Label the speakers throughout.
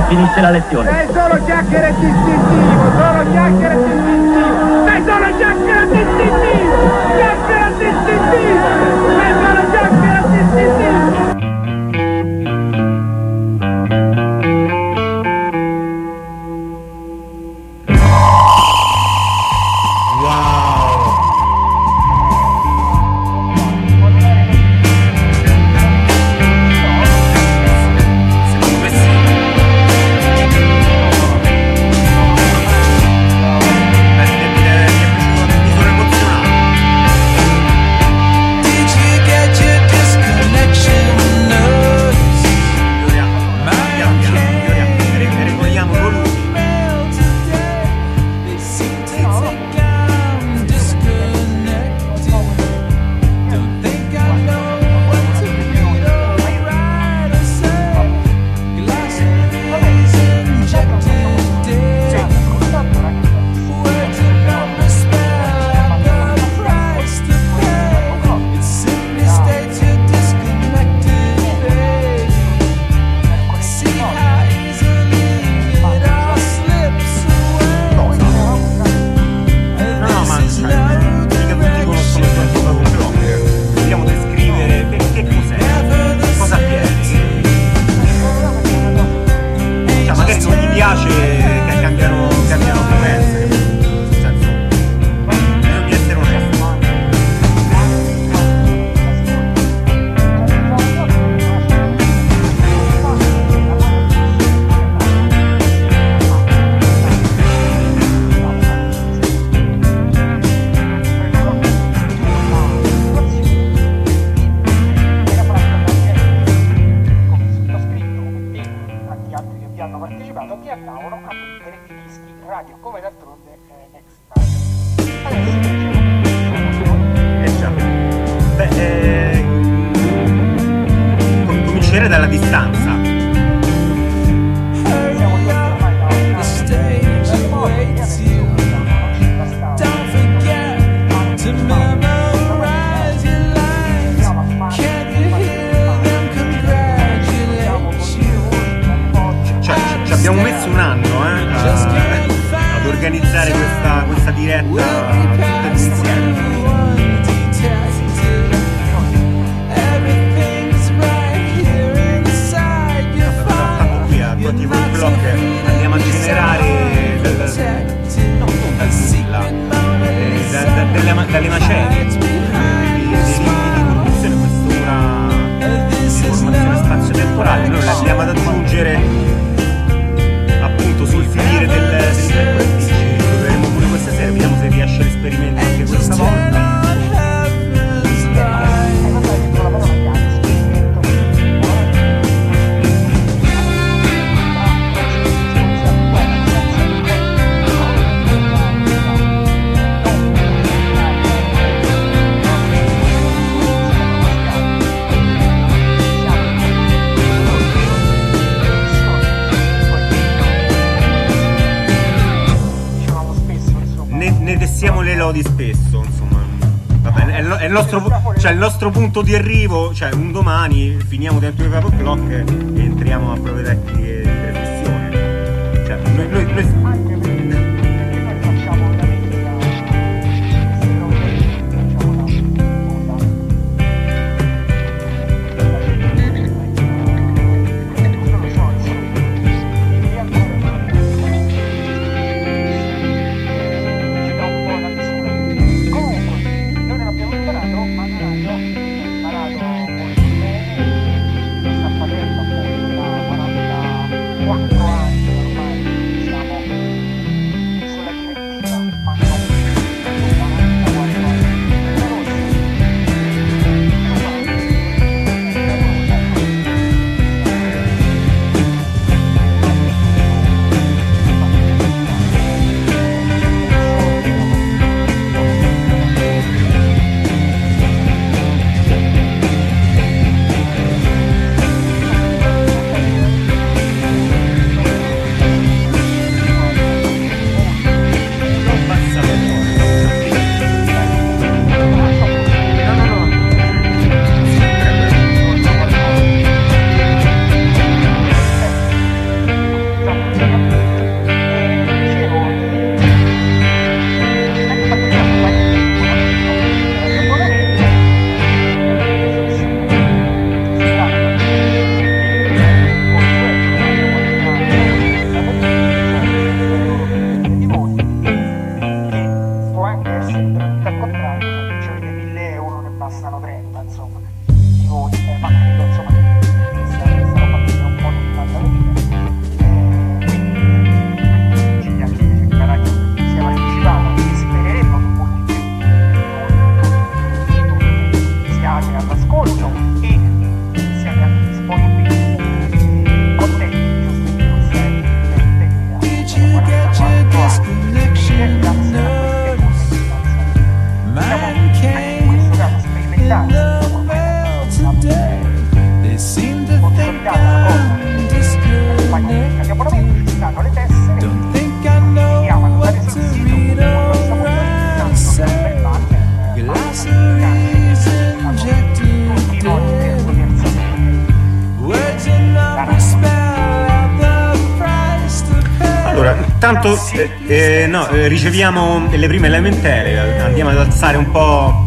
Speaker 1: e finisce la lezione.
Speaker 2: Sei solo chiacchiere e distintivo, solo chiacchiere e distintivo. Sei solo chiacchiere e distintivo, chiacchiere e distintivo. Sei solo chiacchiere e distintivo.
Speaker 3: Comincerei dalla distanza. Abbiamo messo un anno ad organizzare questa diretta tutta insieme. Tipo il blog andiamo a generare dalle macerie dei limiti di produzione quest'ora di formazione spazio-temporale. Noi la andiamo ad aggiungere appunto sul finire del ci proveremo pure questa sera, vediamo se riesce l'esperimento anche questa volta. Ne tessiamo le lodi spesso, insomma. Vabbè, è il nostro punto di arrivo, cioè un domani finiamo dentro il Papo Clock e entriamo a prove tecniche di trasmissione. Cioè, noi Tanto no, riceviamo le prime lamentele, andiamo ad alzare un po'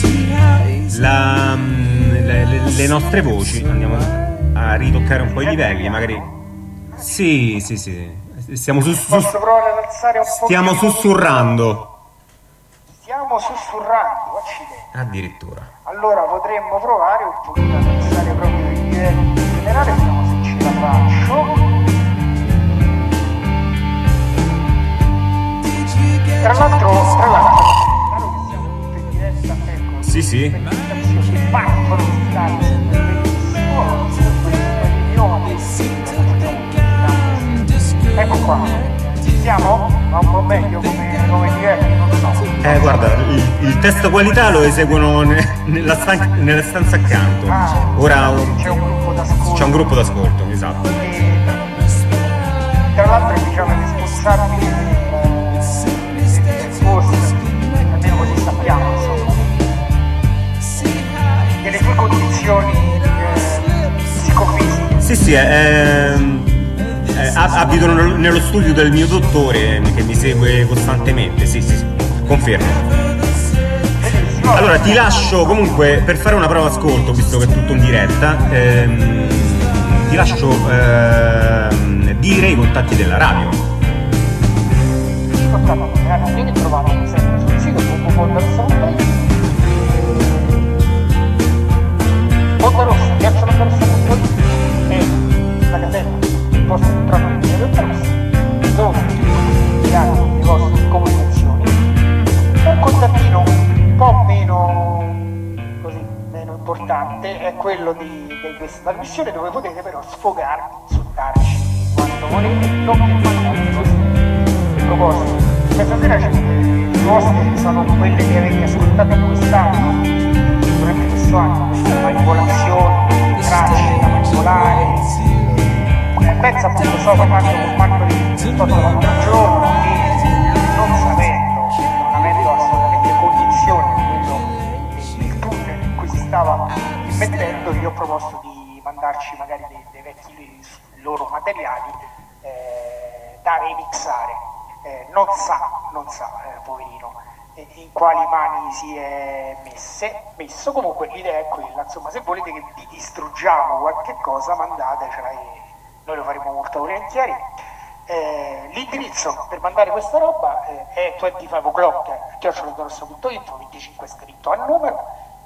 Speaker 3: le nostre voci, andiamo a ritoccare un po' i livelli, magari. Sì, stiamo
Speaker 2: Posso provare ad alzare un po'?
Speaker 3: stiamo sussurrando.
Speaker 2: Stiamo sussurrando, accidenti.
Speaker 3: Addirittura.
Speaker 2: Allora potremmo provare un pochino ad alzare proprio il livello in generale, vediamo se ce la faccio. Tra l'altro, che siamo tutti in diretta, ecco.
Speaker 3: Sì.
Speaker 2: Che partono di Italia, sempre bellissimo, ecco qua. Ci siamo? Va un po' meglio come livelli, non so.
Speaker 3: Guarda, il test qualità lo eseguono nella stanza accanto. Ora
Speaker 2: c'è un gruppo d'ascolto.
Speaker 3: C'è un gruppo d'ascolto, esatto.
Speaker 2: E, tra l'altro diciamo è responsabile del post, almeno così sappiamo, insomma, delle sue condizioni psicofisiche.
Speaker 3: Sì, abito nello studio del mio dottore che mi segue costantemente, sì, confermo. Allora ti lascio comunque per fare una prova ascolto, visto che è tutto in diretta, ti lascio dire i contatti della radio.
Speaker 2: I contatti della radio che trovate sempre sul sito www.ondarossa.it, ondarossa.it e la casetta il vostro entrato di Onda Rossa, dove tirate le vostre comunicazioni. Un contattino un po' meno importante è quello di questa trasmissione, dove potete però sfogarvi, insultarci quando volete, non che mandate così proposito. Questa sera le vostre sono quelle che avete ascoltato quest'anno, durante questo anno, questa manipolazione, tracce da manipolare. Pensa appunto, sto parlando con Marco di tutto l'altro giorno e non sapendo, non avendo assolutamente cognizione del tunnel in cui si stava immettendo, io ho proposto di mandarci magari dei vecchi loro materiali da remixare. Non sa, poverino, in quali mani si è messo. Comunque l'idea è quella, insomma, se volete che vi distruggiamo qualche cosa, mandatecela e noi lo faremo molto volentieri. L'indirizzo per mandare questa roba è 25o'clock@ondarossa.it, 25 scritto al numero.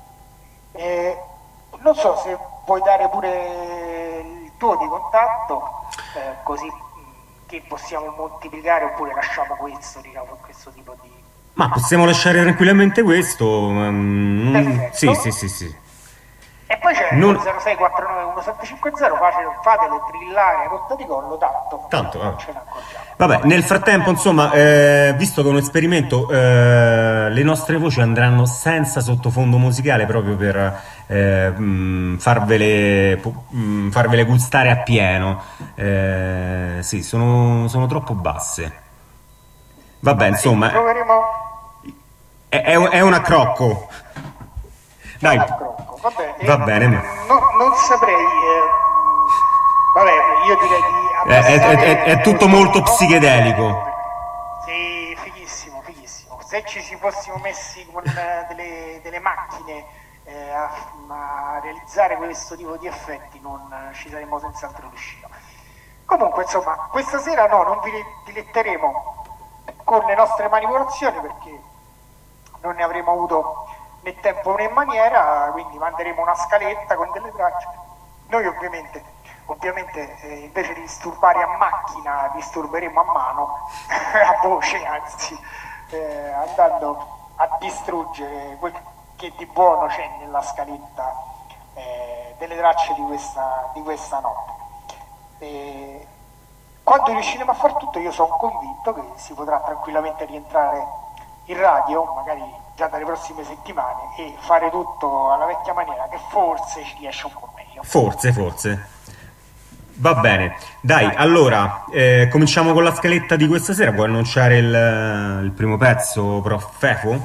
Speaker 2: Non so se vuoi dare pure il tuo di contatto, così che possiamo moltiplicare, oppure lasciamo questo, diciamo, questo tipo di...
Speaker 3: Ma possiamo lasciare tranquillamente questo. Sì.
Speaker 2: E poi c'è il 06491750, fatelo trillare a rotta di collo, tanto ce ne accorgiamo.
Speaker 3: Vabbè, nel frattempo, insomma, visto che è un esperimento, le nostre voci andranno senza sottofondo musicale, proprio per farvele gustare appieno. Sì, sono troppo basse. Vabbè, insomma,
Speaker 2: proveremo.
Speaker 3: È un accrocco. Dai. Va bene.
Speaker 2: Non saprei. Vabbè, io direi di
Speaker 3: è tutto molto psichedelico.
Speaker 2: Sì, fighissimo. Se ci si fossimo messi con delle macchine a realizzare questo tipo di effetti, non ci saremmo senz'altro riusciti. Comunque, insomma, questa sera non vi diletteremo con le nostre manipolazioni, perché non ne avremo avuto né tempo né maniera, quindi manderemo una scaletta con delle tracce. Noi ovviamente invece di disturbare a macchina, disturberemo a mano, a voce anzi, andando a distruggere quel che di buono c'è nella scaletta delle tracce di questa notte. Quando riusciremo a far tutto, io sono convinto che si potrà tranquillamente rientrare in radio, magari già dalle prossime settimane, e fare tutto alla vecchia maniera, che forse ci riesce un po' meglio.
Speaker 3: Forse. Va bene. Dai, allora, cominciamo con la scaletta di questa sera. Vuoi annunciare il primo pezzo, Prof. Fefo?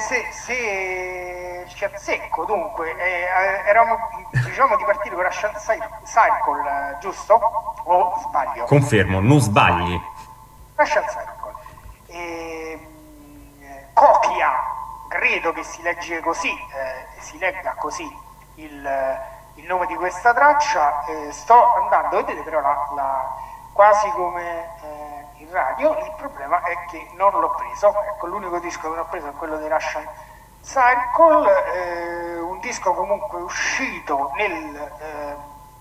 Speaker 2: Se ci azzecco, dunque, eravamo, diciamo, di partire con Russian Cycle, giusto? O sbaglio?
Speaker 3: Confermo, non sbagli.
Speaker 2: Russian Circle. Copia, credo che si legge così, si legga così il nome di questa traccia. Sto andando, vedete però quasi come in radio. Il problema è che non l'ho preso, ecco, l'unico disco che non ho preso è quello di Russian Circle, un disco comunque uscito nel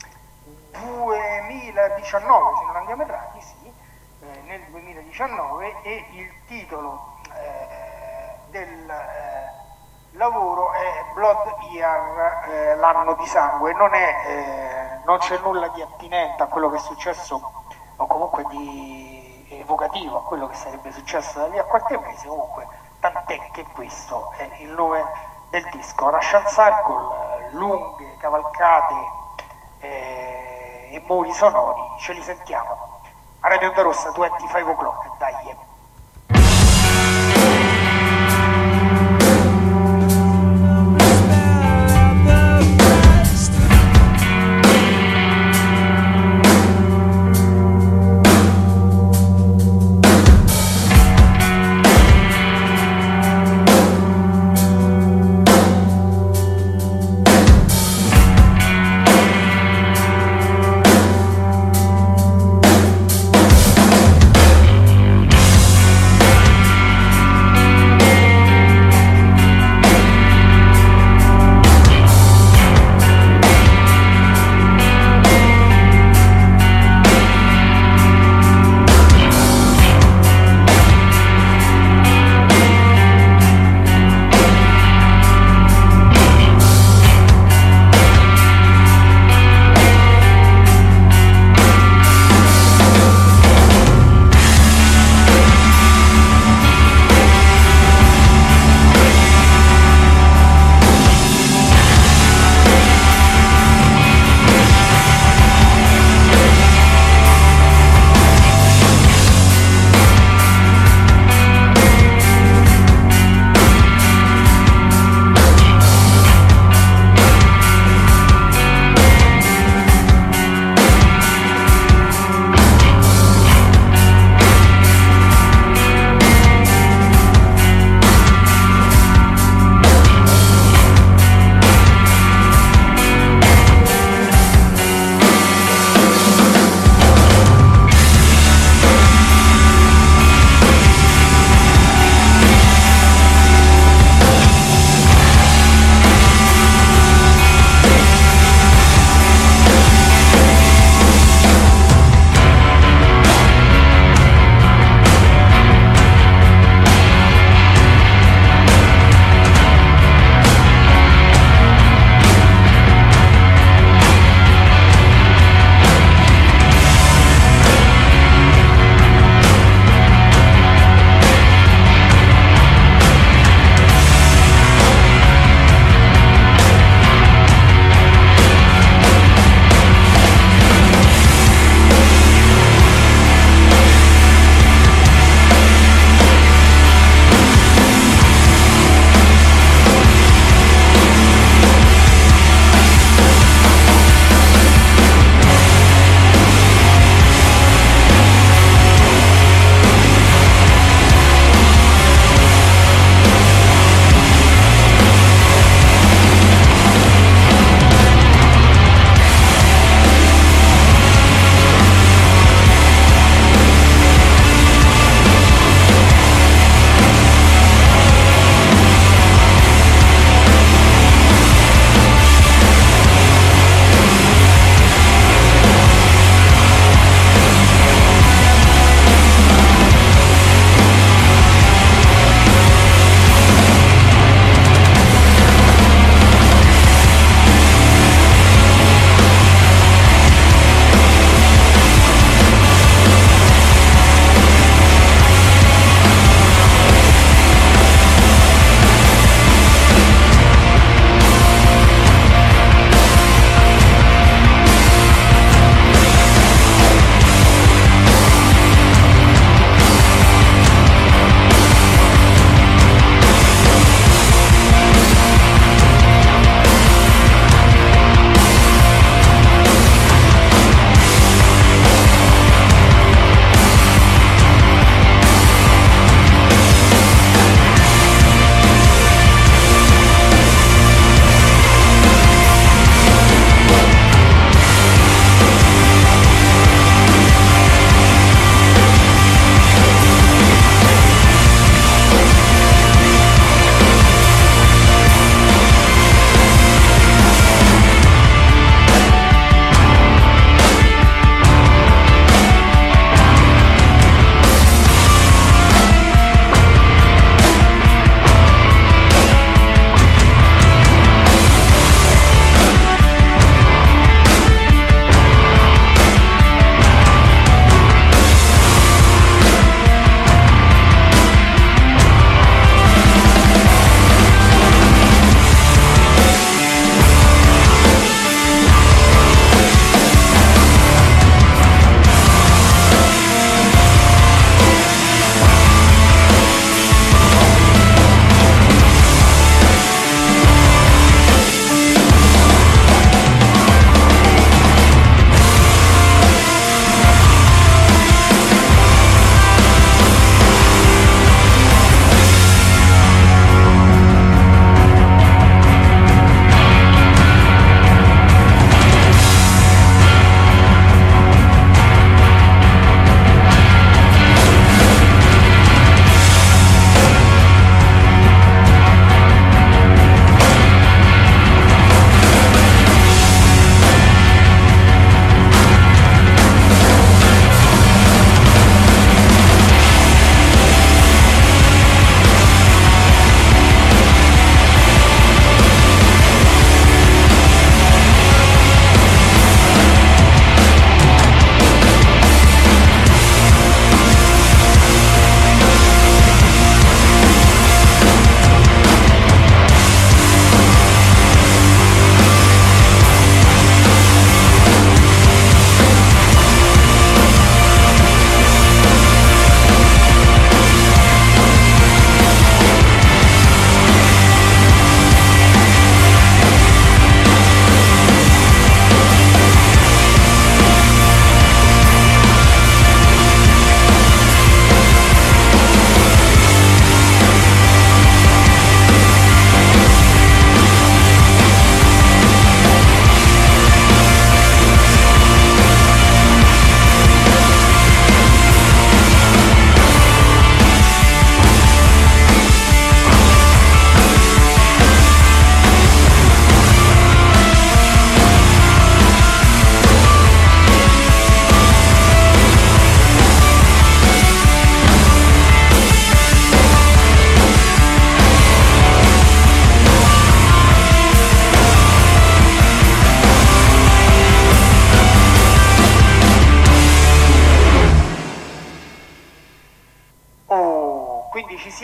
Speaker 2: 2019, se non andiamo errati, sì, nel 2019, e il titolo del lavoro è Blood Year, l'anno di sangue. Non c'è nulla di attinente a quello che è successo, o comunque di evocativo a quello che sarebbe successo da lì a qualche mese. Comunque, tant'è che questo è il nome del disco. Russian Circle, lunghe cavalcate e muri sonori, ce li sentiamo a Radio Onda Rossa 25 o'clock, dai.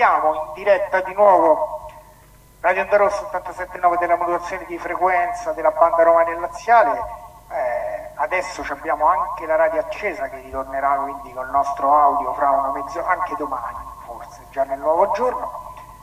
Speaker 2: siamo in diretta di nuovo, Radio Onda Rossa 87.9 della modulazione di frequenza della banda romana e laziale. Adesso abbiamo anche la radio accesa che ritornerà quindi col nostro audio fra una mezz'ora, anche domani forse, già nel nuovo giorno.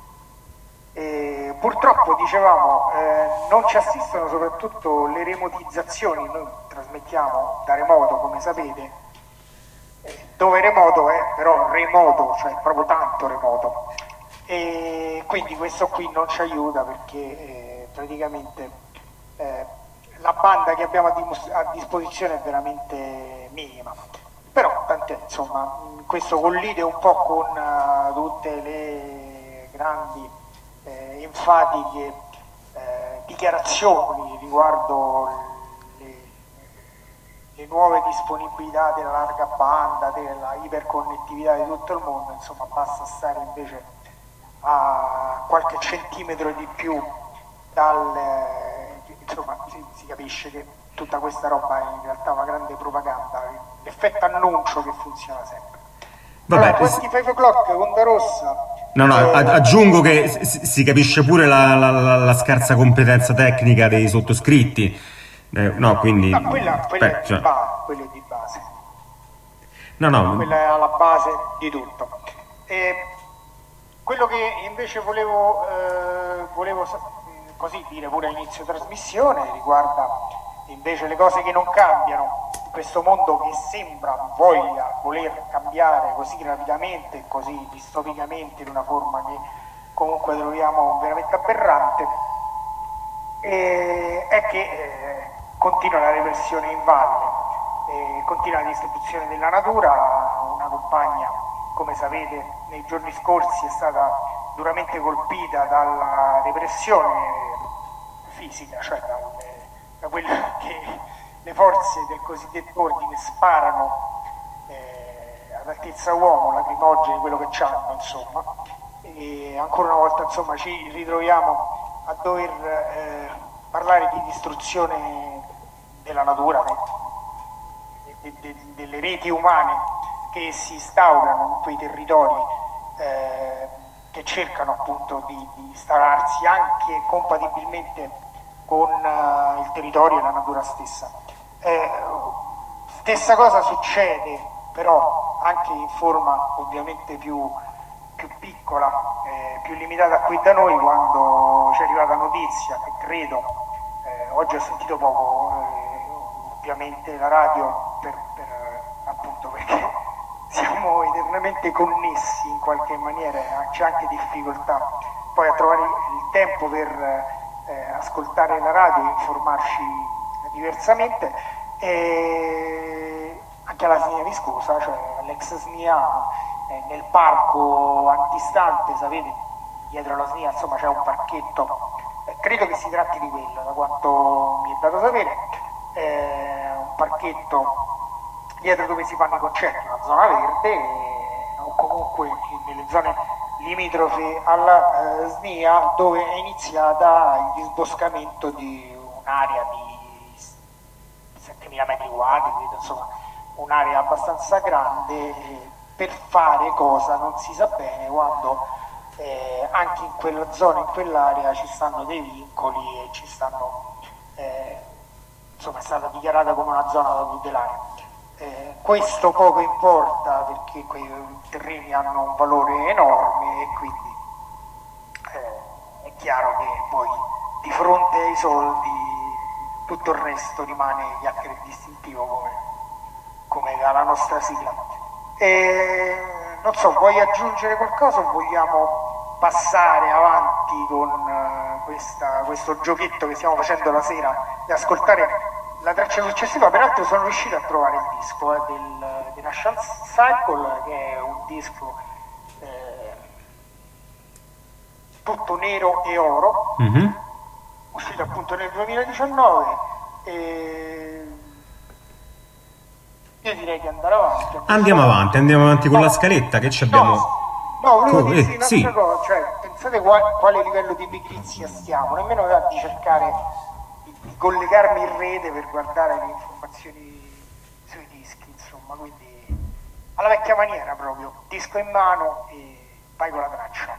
Speaker 2: Purtroppo dicevamo non ci assistono soprattutto le remotizzazioni, noi trasmettiamo da remoto come sapete, dove remoto è però remoto, cioè proprio tanto remoto, e quindi questo qui non ci aiuta perché praticamente la banda che abbiamo a disposizione è veramente minima, però tant'è, insomma, questo collide un po' con tutte le grandi enfatiche dichiarazioni riguardo le nuove disponibilità della larga banda, della iperconnettività di tutto il mondo. Insomma, basta stare invece a qualche centimetro di più insomma, si capisce che tutta questa roba è in realtà una grande propaganda, l'effetto annuncio che funziona sempre.
Speaker 3: Vabbè,
Speaker 2: allora, 25 o'clock, Onda Rossa.
Speaker 3: No, aggiungo che si capisce pure la scarsa competenza tecnica dei sottoscritti. No, quindi...
Speaker 2: No, quella è di base.
Speaker 3: No.
Speaker 2: Quella è alla base di tutto. Quello che invece volevo così dire pure all'inizio trasmissione riguarda invece le cose che non cambiano. Questo mondo che sembra voler cambiare così rapidamente e così distopicamente in una forma che comunque troviamo veramente aberrante, è che continua la repressione in valle, continua la distruzione della natura. Una compagna, come sapete, nei giorni scorsi è stata duramente colpita dalla repressione fisica, cioè da quella che le forze del cosiddetto ordine sparano ad altezza uomo, lacrimogeni, quello che c'hanno, insomma. E ancora una volta, insomma, ci ritroviamo a dover parlare di distruzione della natura, delle reti umane che si instaurano in quei territori che cercano appunto di instaurarsi anche compatibilmente con il territorio e la natura stessa. Stessa cosa succede però anche in forma ovviamente più piccola, più limitata qui da noi, quando ci è arrivata notizia che credo, oggi ho sentito poco ovviamente la radio appunto perché siamo eternamente connessi in qualche maniera, c'è anche difficoltà poi a trovare il tempo per ascoltare la radio e informarci diversamente. Anche alla SNIA Viscosa, cioè all'ex SNIA, nel parco antistante, sapete, dietro la SNIA insomma c'è un parchetto, credo che si tratti di quello, da quanto mi è dato sapere, un parchetto dietro dove si fanno i concerti, una zona verde, o comunque nelle zone limitrofe alla SNIA, dove è iniziata il disboscamento di un'area di 7.000 metri quadri, insomma un'area abbastanza grande, per fare cosa non si sa bene, quando anche in quella zona, in quell'area ci stanno dei vincoli e ci stanno insomma è stata dichiarata come una zona da tutelare. Questo poco importa perché quei terreni hanno un valore enorme e quindi è chiaro che poi di fronte ai soldi tutto il resto rimane chiacchiere distintivo come dalla nostra sigla. Non so, vuoi aggiungere qualcosa o vogliamo passare avanti con questo giochetto che stiamo facendo la sera e ascoltare la traccia successiva? Peraltro sono riuscito a trovare il disco del National Cycle, che è un disco tutto nero e oro, uscito appunto nel 2019, e io direi di andare avanti.
Speaker 3: Andiamo avanti con la scaletta che ci abbiamo.
Speaker 2: No, volevo dirvi un'altra cosa, cioè pensate quale livello di pigrizia stiamo, nemmeno di cercare di collegarmi in rete per guardare le informazioni sui dischi, insomma, quindi alla vecchia maniera proprio, disco in mano e Vai con la traccia.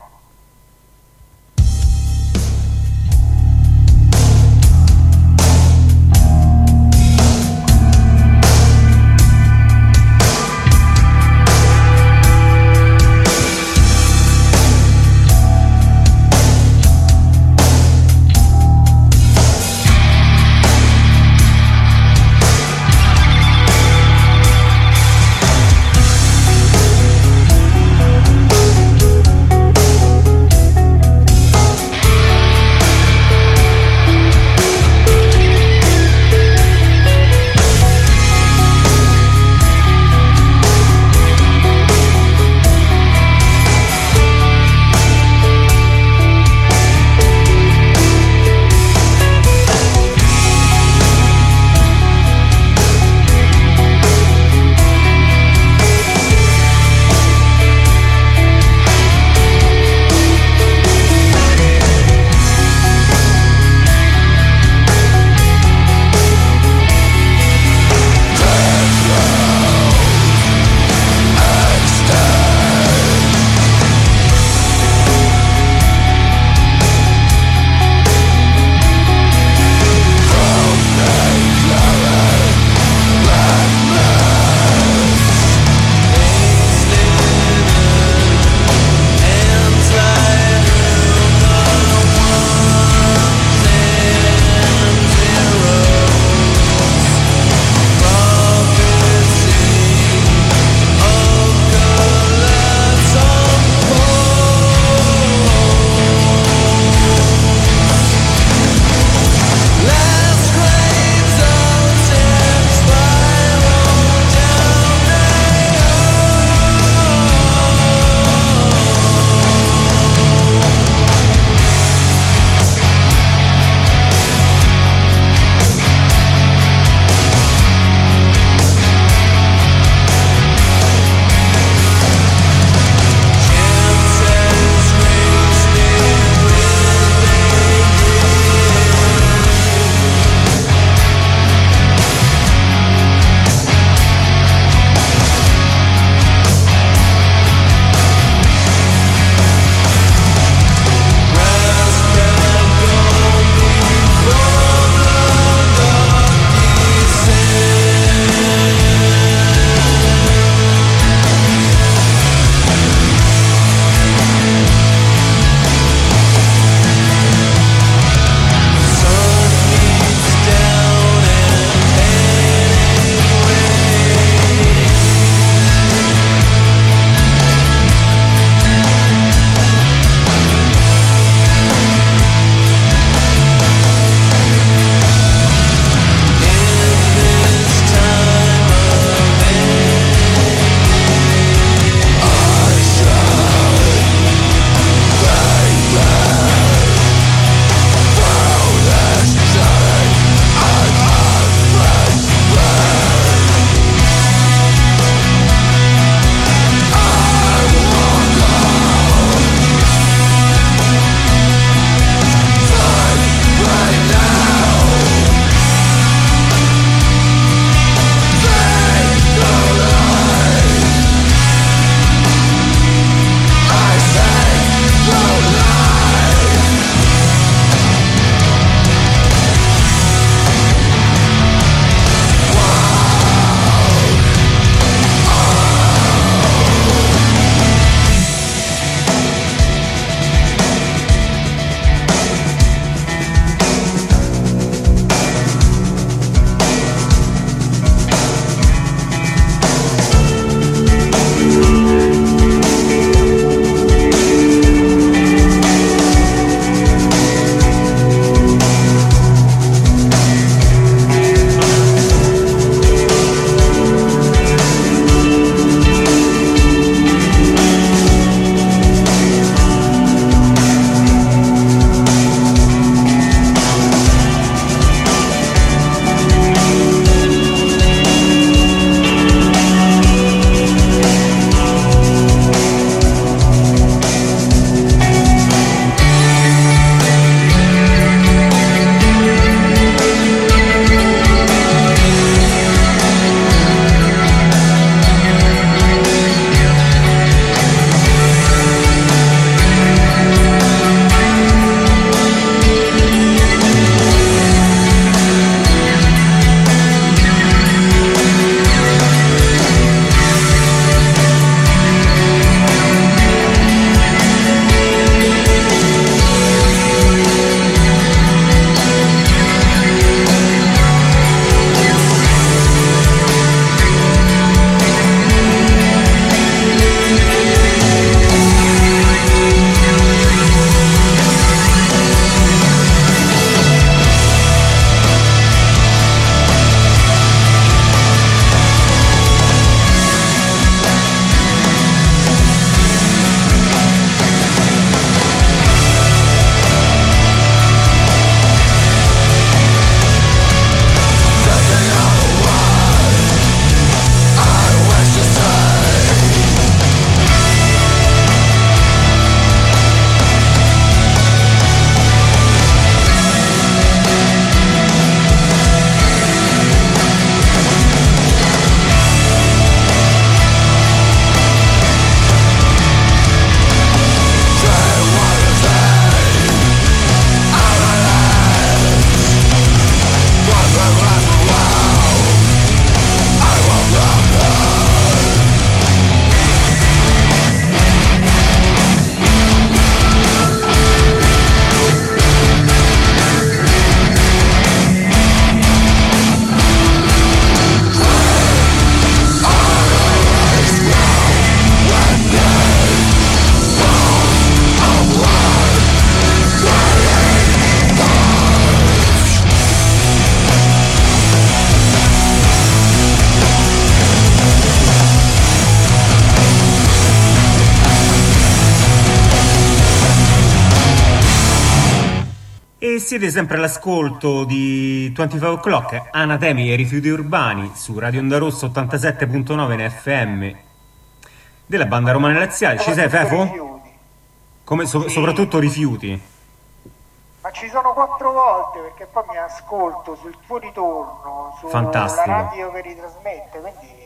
Speaker 3: E siete sempre all'ascolto di 25 O'Clock, Anatemi e rifiuti urbani, su Radio Onda Rossa 87.9 in FM della banda romana laziale. Ci sei, Fefo?
Speaker 2: Rifiuti.
Speaker 3: Come soprattutto rifiuti.
Speaker 2: Ma ci sono 4 volte, perché poi mi ascolto sul tuo ritorno, sulla
Speaker 3: Fantastico.
Speaker 2: radio che ritrasmette, quindi...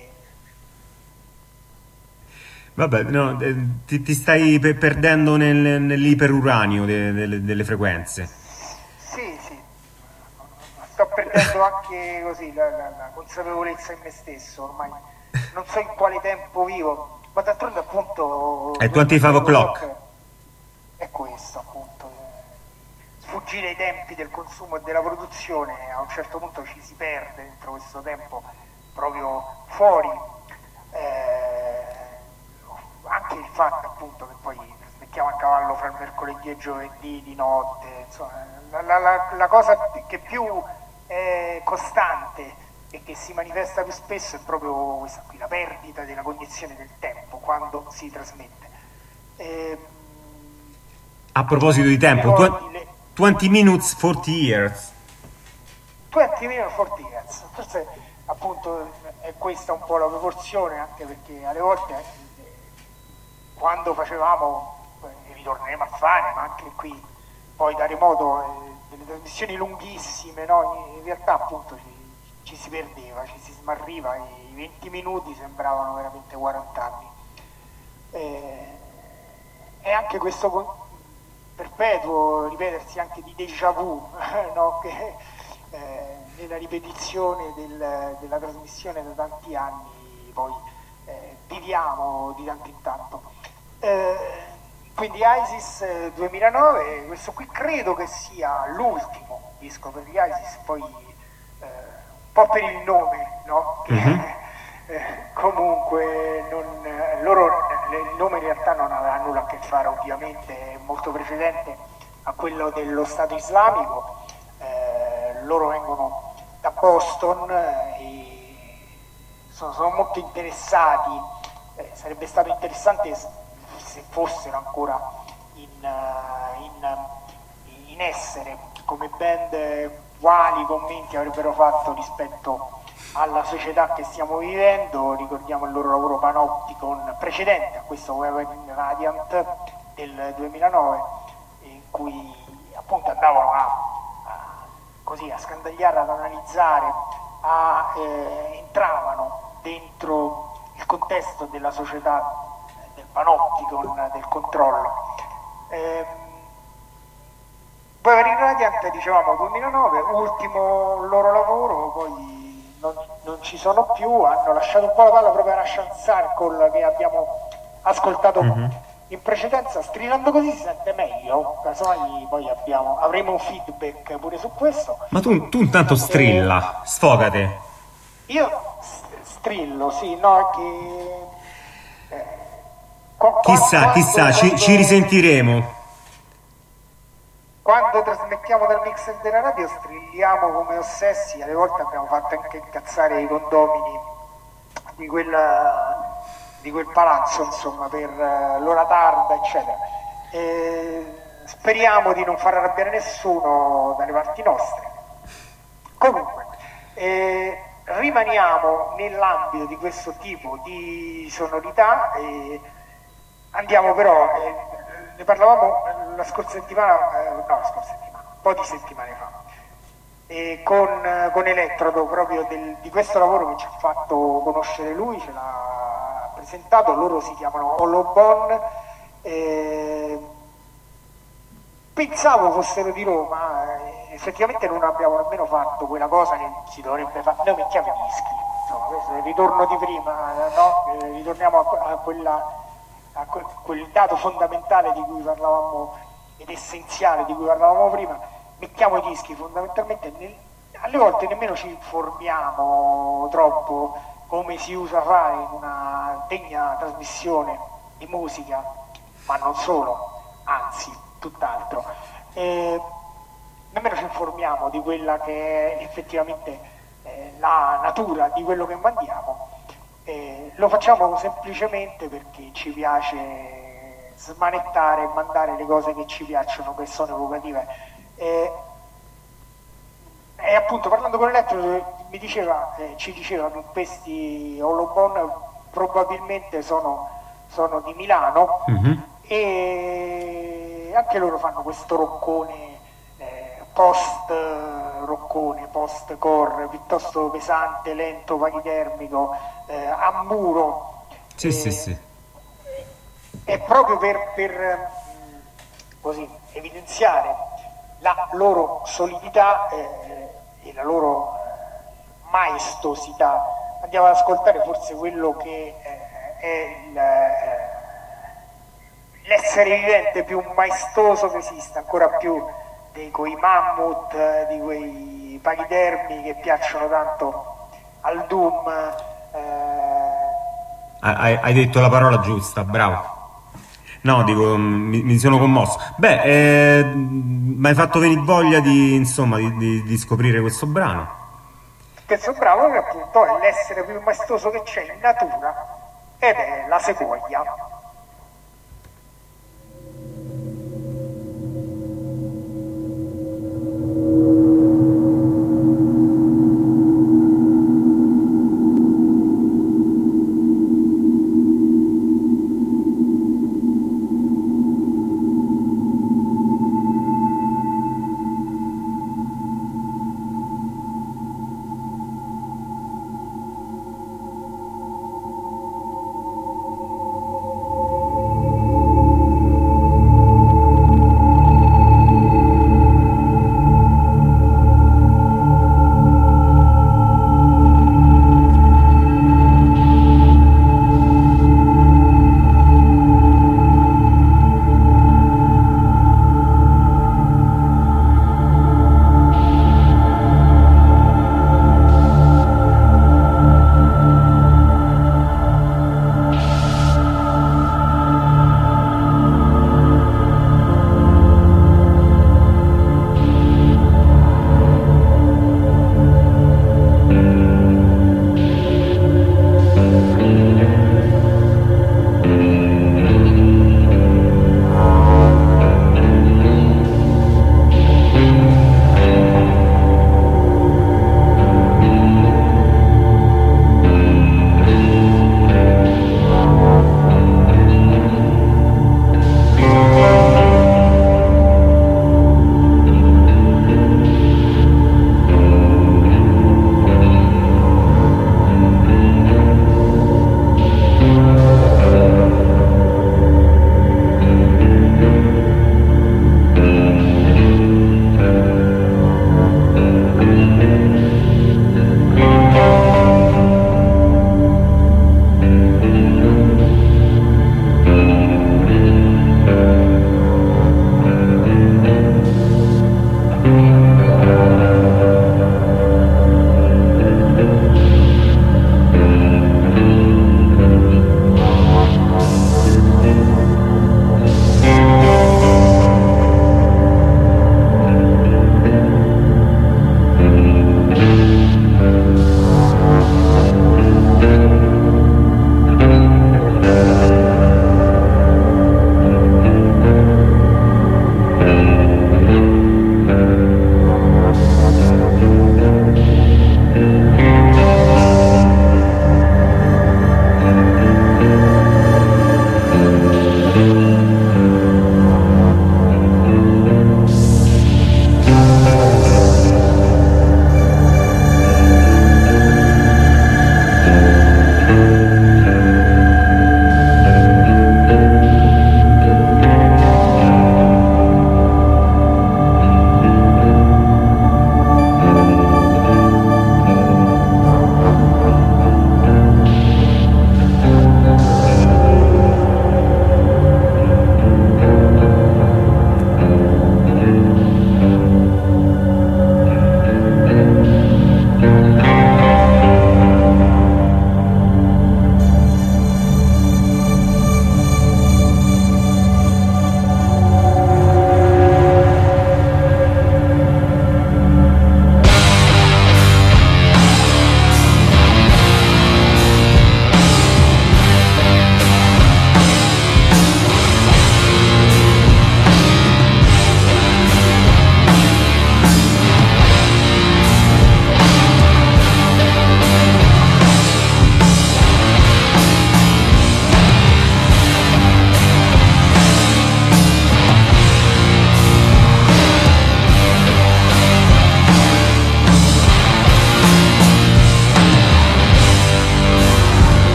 Speaker 3: Vabbè, no, ti stai perdendo nell'iperuranio delle frequenze.
Speaker 2: Sì, sto perdendo anche così la consapevolezza in me stesso, ormai non so in quale tempo vivo, ma d'altronde appunto...
Speaker 3: È 25 O'Clock.
Speaker 2: È questo appunto, sfuggire ai tempi del consumo e della produzione, a un certo punto ci si perde dentro questo tempo proprio fuori. Anche il fatto appunto che poi mettiamo a cavallo fra il mercoledì e il giovedì di notte, insomma, la cosa che più è costante e che si manifesta più spesso è proprio questa qui, la perdita della cognizione del tempo quando si trasmette.
Speaker 3: A proposito di tempo, 20 minutes, 40 years.
Speaker 2: 20 minutes, 40 years, forse appunto è questa un po' la proporzione, anche perché alle volte quando facevamo, e ritorneremo a fare, ma anche qui poi da remoto, delle trasmissioni lunghissime, no? In realtà appunto ci si perdeva, ci si smarriva, e i 20 minuti sembravano veramente 40 anni. E anche questo perpetuo ripetersi anche di déjà vu, no? Che nella ripetizione della trasmissione da tanti anni poi viviamo di tanto in tanto. Quindi ISIS 2009, questo qui credo che sia l'ultimo disco per gli ISIS, poi un po' per il nome, no? Comunque loro il nome in realtà non aveva nulla a che fare, ovviamente è molto precedente a quello dello Stato Islamico. Loro vengono da Boston e sono molto interessati. Sarebbe stato interessante se fossero ancora in essere come band, quali commenti avrebbero fatto rispetto alla società che stiamo vivendo. Ricordiamo il loro lavoro Panopticon precedente a questo Wearing Radiant del 2009, in cui appunto andavano così a scandagliare, ad analizzare, entravano dentro il contesto della società del Panopticon, del controllo. Wearing Radiant, dicevamo 2009, ultimo loro lavoro, poi non ci sono più, hanno lasciato un po' la palla proprio a Russian Circle che abbiamo ascoltato in precedenza. Strillando così si sente meglio, casomai poi avremo un feedback pure su questo.
Speaker 3: Ma tu intanto strilla, sfogate.
Speaker 2: Io strillo, sì, no, che...
Speaker 3: Chissà, ci risentiremo.
Speaker 2: Quando trasmettiamo dal mixer della radio strilliamo come ossessi, alle volte abbiamo fatto anche incazzare i condomini di quel palazzo, insomma, per l'ora tarda, eccetera. Speriamo di non far arrabbiare nessuno dalle parti nostre. Comunque, rimaniamo nell'ambito di questo tipo di sonorità e andiamo però... ne parlavamo la scorsa settimana, un po' di settimane fa, con Elettrodo, proprio di questo lavoro che ci ha fatto conoscere lui, ce l'ha presentato. Loro si chiamano Holobon. Pensavo fossero di Roma, effettivamente non abbiamo nemmeno fatto quella cosa che si dovrebbe fare, noi mettiamo i dischi, insomma, questo è il ritorno di prima, no? Ritorniamo a quel dato fondamentale di cui parlavamo, ed essenziale di cui parlavamo prima. Mettiamo i dischi, fondamentalmente alle volte nemmeno ci informiamo troppo, come si usa fare in una degna trasmissione di musica, ma non solo, anzi tutt'altro. Nemmeno ci informiamo di quella che è effettivamente la natura di quello che mandiamo. Lo facciamo semplicemente perché ci piace smanettare e mandare le cose che ci piacciono, che sono evocative. E appunto parlando con Elettro ci diceva che questi Holobon probabilmente sono di Milano, e anche loro fanno questo roccone post-core, piuttosto pesante, lento, pachidermico, a muro.
Speaker 3: Sì.
Speaker 2: E proprio per così evidenziare la loro solidità e la loro maestosità, andiamo ad ascoltare forse quello che è l'essere vivente più maestoso che esista, ancora più di quei mammut, di quei pachidermi che piacciono tanto al Doom.
Speaker 3: Hai detto la parola giusta, bravo. No, dico, mi sono commosso. Beh, mi hai fatto venire voglia di scoprire questo brano.
Speaker 2: Questo bravo che appunto è l'essere più maestoso che c'è in natura, ed è la sequoia.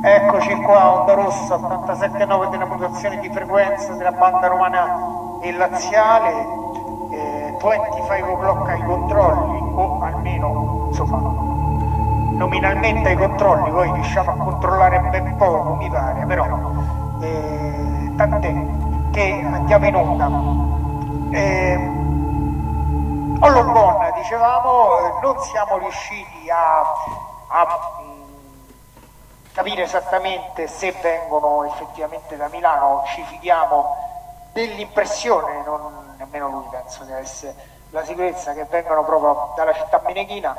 Speaker 2: Eccoci qua, Onda Rossa 87,9 della modulazione di frequenza della banda romana e laziale, 25 o'clock ai controlli, o almeno insomma nominalmente ai controlli, poi riusciamo a controllare ben poco mi pare, però tant'è che andiamo in onda. Allora, dicevamo, non siamo riusciti a capire esattamente se vengono effettivamente da Milano, ci fidiamo dell'impressione, non nemmeno lui penso che essere la sicurezza, che vengono proprio dalla città meneghina.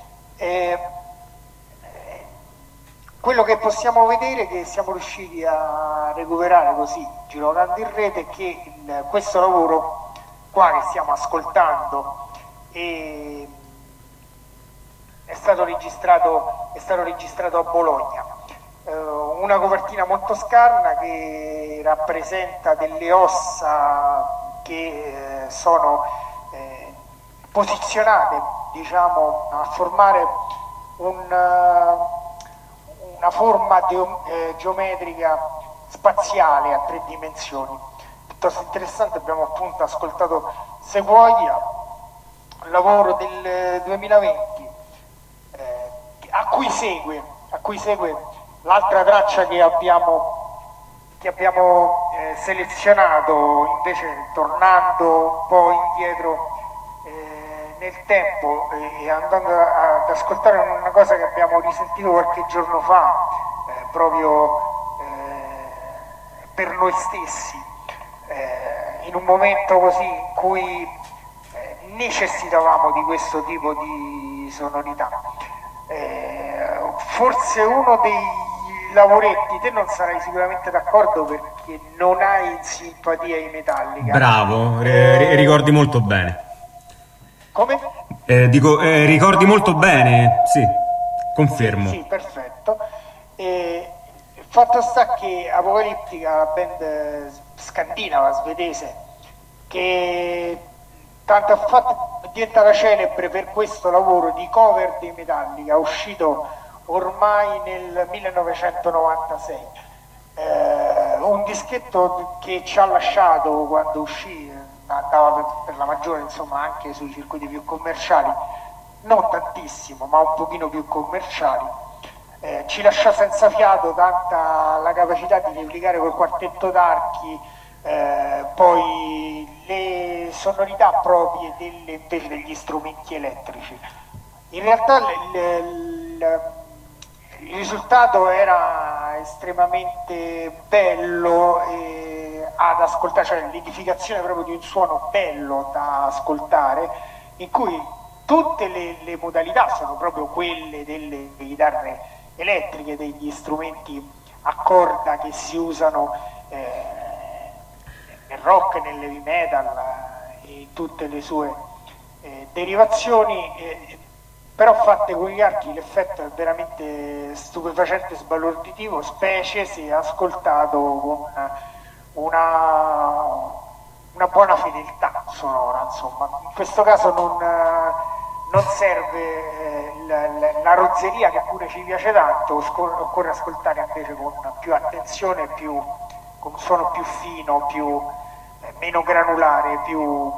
Speaker 2: Quello che possiamo vedere è che siamo riusciti a recuperare così, girando in rete, che questo lavoro qua che stiamo ascoltando è stato registrato a Bologna. Una copertina molto scarna che rappresenta delle ossa che sono posizionate, diciamo, a formare una forma geometrica spaziale a 3 dimensioni. Piuttosto interessante. Abbiamo appunto ascoltato Sequoia, lavoro del 2020, a cui segue l'altra traccia che abbiamo selezionato, invece tornando un po' indietro nel tempo e andando ad ascoltare una cosa che abbiamo risentito qualche giorno fa, proprio per noi stessi, in un momento così in cui necessitavamo di questo tipo di sonorità. Forse uno dei lavoretti, te non sarai sicuramente d'accordo perché non hai simpatia ai Metallica.
Speaker 3: Bravo, ricordi molto bene.
Speaker 2: Come?
Speaker 3: Ricordi molto bene, sì, confermo.
Speaker 2: Sì, perfetto. Il fatto sta che Apocalittica, la band scandinava, svedese, che tanto ha fatto, è diventata celebre per questo lavoro di cover dei Metallica, uscito ormai nel 1996. Un dischetto che ci ha lasciato quando uscì, andava per la maggiore insomma anche sui circuiti più commerciali, non tantissimo ma un pochino più commerciali, ci lasciò senza fiato, tanta la capacità di replicare col quartetto d'archi, poi le sonorità proprie invece degli strumenti elettrici. In realtà il risultato era estremamente bello ad ascoltare, cioè l'edificazione proprio di un suono bello da ascoltare, in cui tutte le modalità sono proprio quelle delle chitarre elettriche, degli strumenti a corda che si usano nel rock, nell'heavy metal e in tutte le sue derivazioni. Però fatte con gli archi l'effetto è veramente stupefacente e sbalorditivo, specie se ascoltato con una buona fedeltà sonora, insomma. In questo caso non serve la rozzeria, che pure ci piace tanto, occorre ascoltare invece con più attenzione, con un suono più fino, meno granulare, più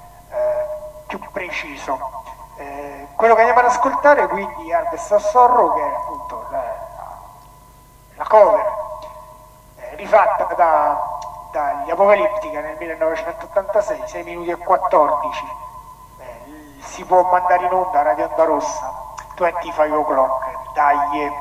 Speaker 2: preciso. Quello che andiamo ad ascoltare quindi è Harvest of Sorrow, che è appunto la cover rifatta dagli Apocalittica nel 1986, 6 minuti e 14. Si può mandare in onda Radio Onda Rossa 25 o'clock, dai.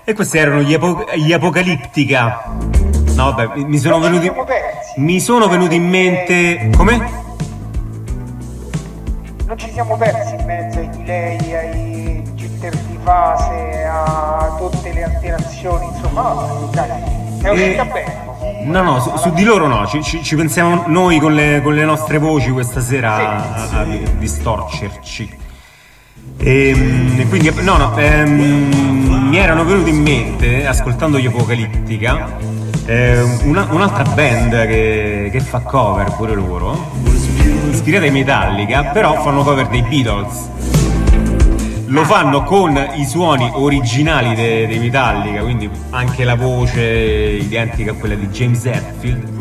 Speaker 3: E questi erano gli Apocalittica. No, vabbè, mi sono venuti in mente. Come?
Speaker 2: Non ci siamo persi in mezzo ai delay, ai jitter di fase, a tutte le alterazioni, insomma, dai, è uscita bene.
Speaker 3: No, su di loro no, ci pensiamo noi con le nostre voci questa sera a distorcerci. E quindi mi erano venuti in mente, ascoltando gli Apocalittica, un'altra band che fa cover pure loro, ispirata ai Metallica, però fanno cover dei Beatles. Lo fanno con i suoni originali dei Metallica, quindi anche la voce identica a quella di James Hetfield.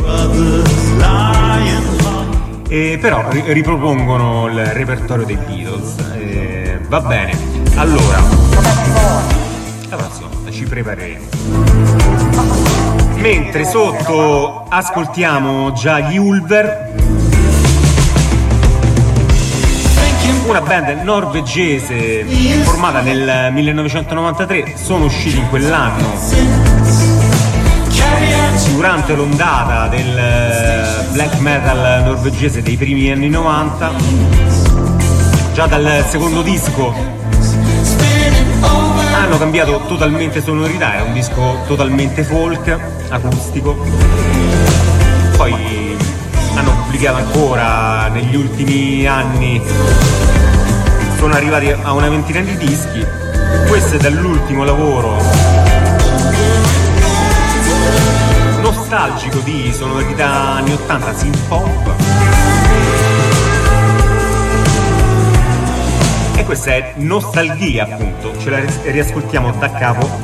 Speaker 3: Però ripropongono il repertorio dei Beatles. Va bene, allora la prossima volta ci prepareremo. Mentre sotto ascoltiamo già gli Ulver, una band norvegese formata nel 1993, sono usciti in quell'anno durante l'ondata del black metal norvegese dei primi anni 90. Già dal secondo disco hanno cambiato totalmente sonorità, è un disco totalmente folk, acustico. Poi hanno pubblicato ancora negli ultimi anni, sono arrivati a una ventina di dischi. Questo è dall'ultimo lavoro nostalgico di sonorità anni 80, synth pop. E questa è Nostalgia, appunto, ce la riascoltiamo da capo.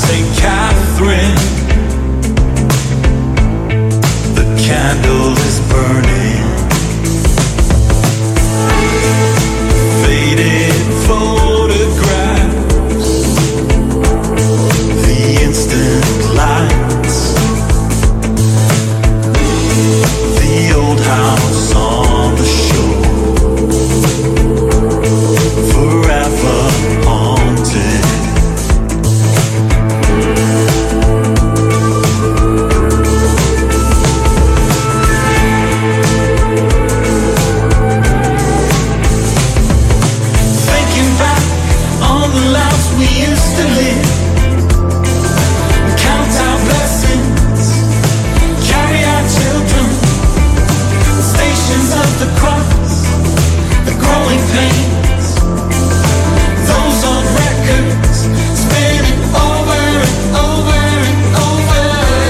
Speaker 1: St. Catherine, the candle is burning. Faded photographs, the instant lights, the old house on the shore, forever haunted. Thinking back on the lives we used to live, count our blessings, carry our children, stations of the cross, the growing pains, those old records spinning over and over and over.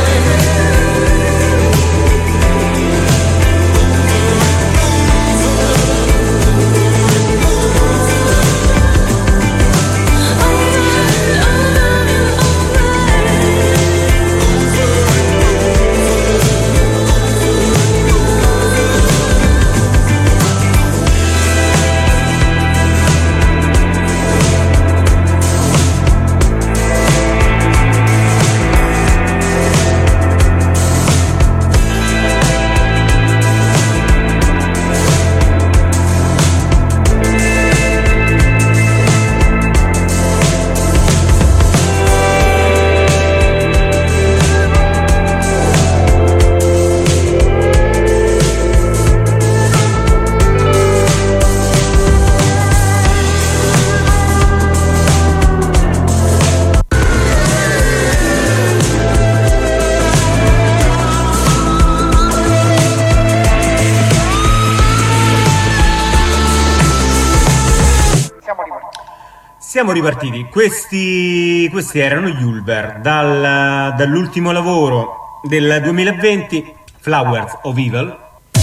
Speaker 2: Siamo ripartiti.
Speaker 3: Questi erano gli Ulver dall'ultimo lavoro del 2020, Flowers of Evil.
Speaker 2: C'è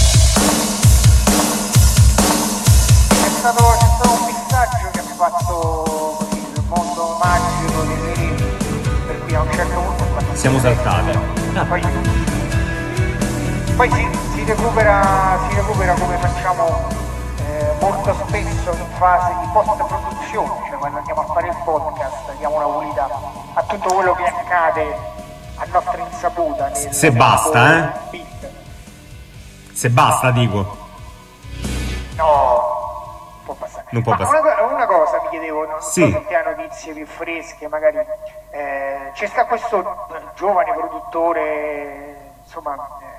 Speaker 2: stato un messaggio che ha fatto così, il mondo magico dei veri, per cui a un certo punto
Speaker 3: Siamo saltati.
Speaker 2: Poi si recupera come facciamo molto spesso in fase di post-produzione, cioè quando andiamo a fare il podcast diamo una pulita a tutto quello che accade a nostra insaputa
Speaker 3: se basta, se basta, dico.
Speaker 2: No, può passare.
Speaker 3: Non può passare.
Speaker 2: Una cosa mi chiedevo, non
Speaker 3: sì.
Speaker 2: so se ti hai notizie più fresche, magari c'è sta questo giovane produttore, insomma,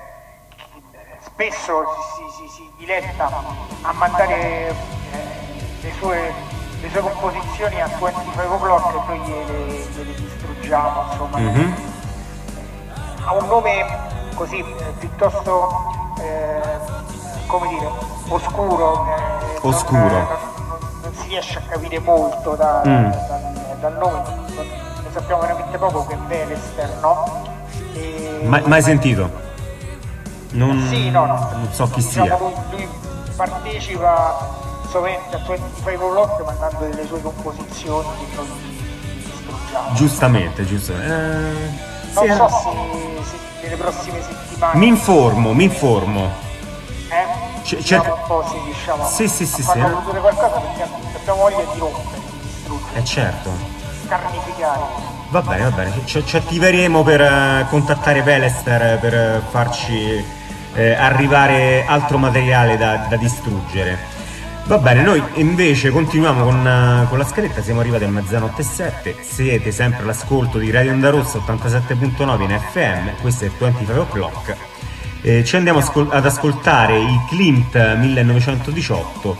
Speaker 2: spesso si diletta a mandare le sue composizioni a 25 O'Clock e noi gliele distruggiamo, insomma.
Speaker 3: Mm-hmm.
Speaker 2: Ha un nome così piuttosto come dire oscuro, non si riesce a capire molto dal nome, ne sappiamo veramente poco, che è Velester, no?
Speaker 3: Mai sentito? Non so chi sia.
Speaker 2: Lui partecipa sovente a 25 O'Clock mandando delle sue composizioni che noi distruggiamo.
Speaker 3: Giustamente.
Speaker 2: Non so se nelle prossime settimane
Speaker 3: mi informo.
Speaker 2: Diciamo un po' si riusciamo a far produrre qualcosa, perché abbiamo voglia di rompere, di distruggere.
Speaker 3: Certo.
Speaker 2: Carnificare.
Speaker 3: Va bene. Ci attiveremo per contattare Velester per farci arrivare altro materiale da distruggere. Va bene, noi invece continuiamo con la scaletta, siamo arrivati a 00:07, siete sempre all'ascolto di Radio Onda Rossa 87.9 in FM, questo è 25 O'Clock. Ci andiamo ad ascoltare i Klimt 1918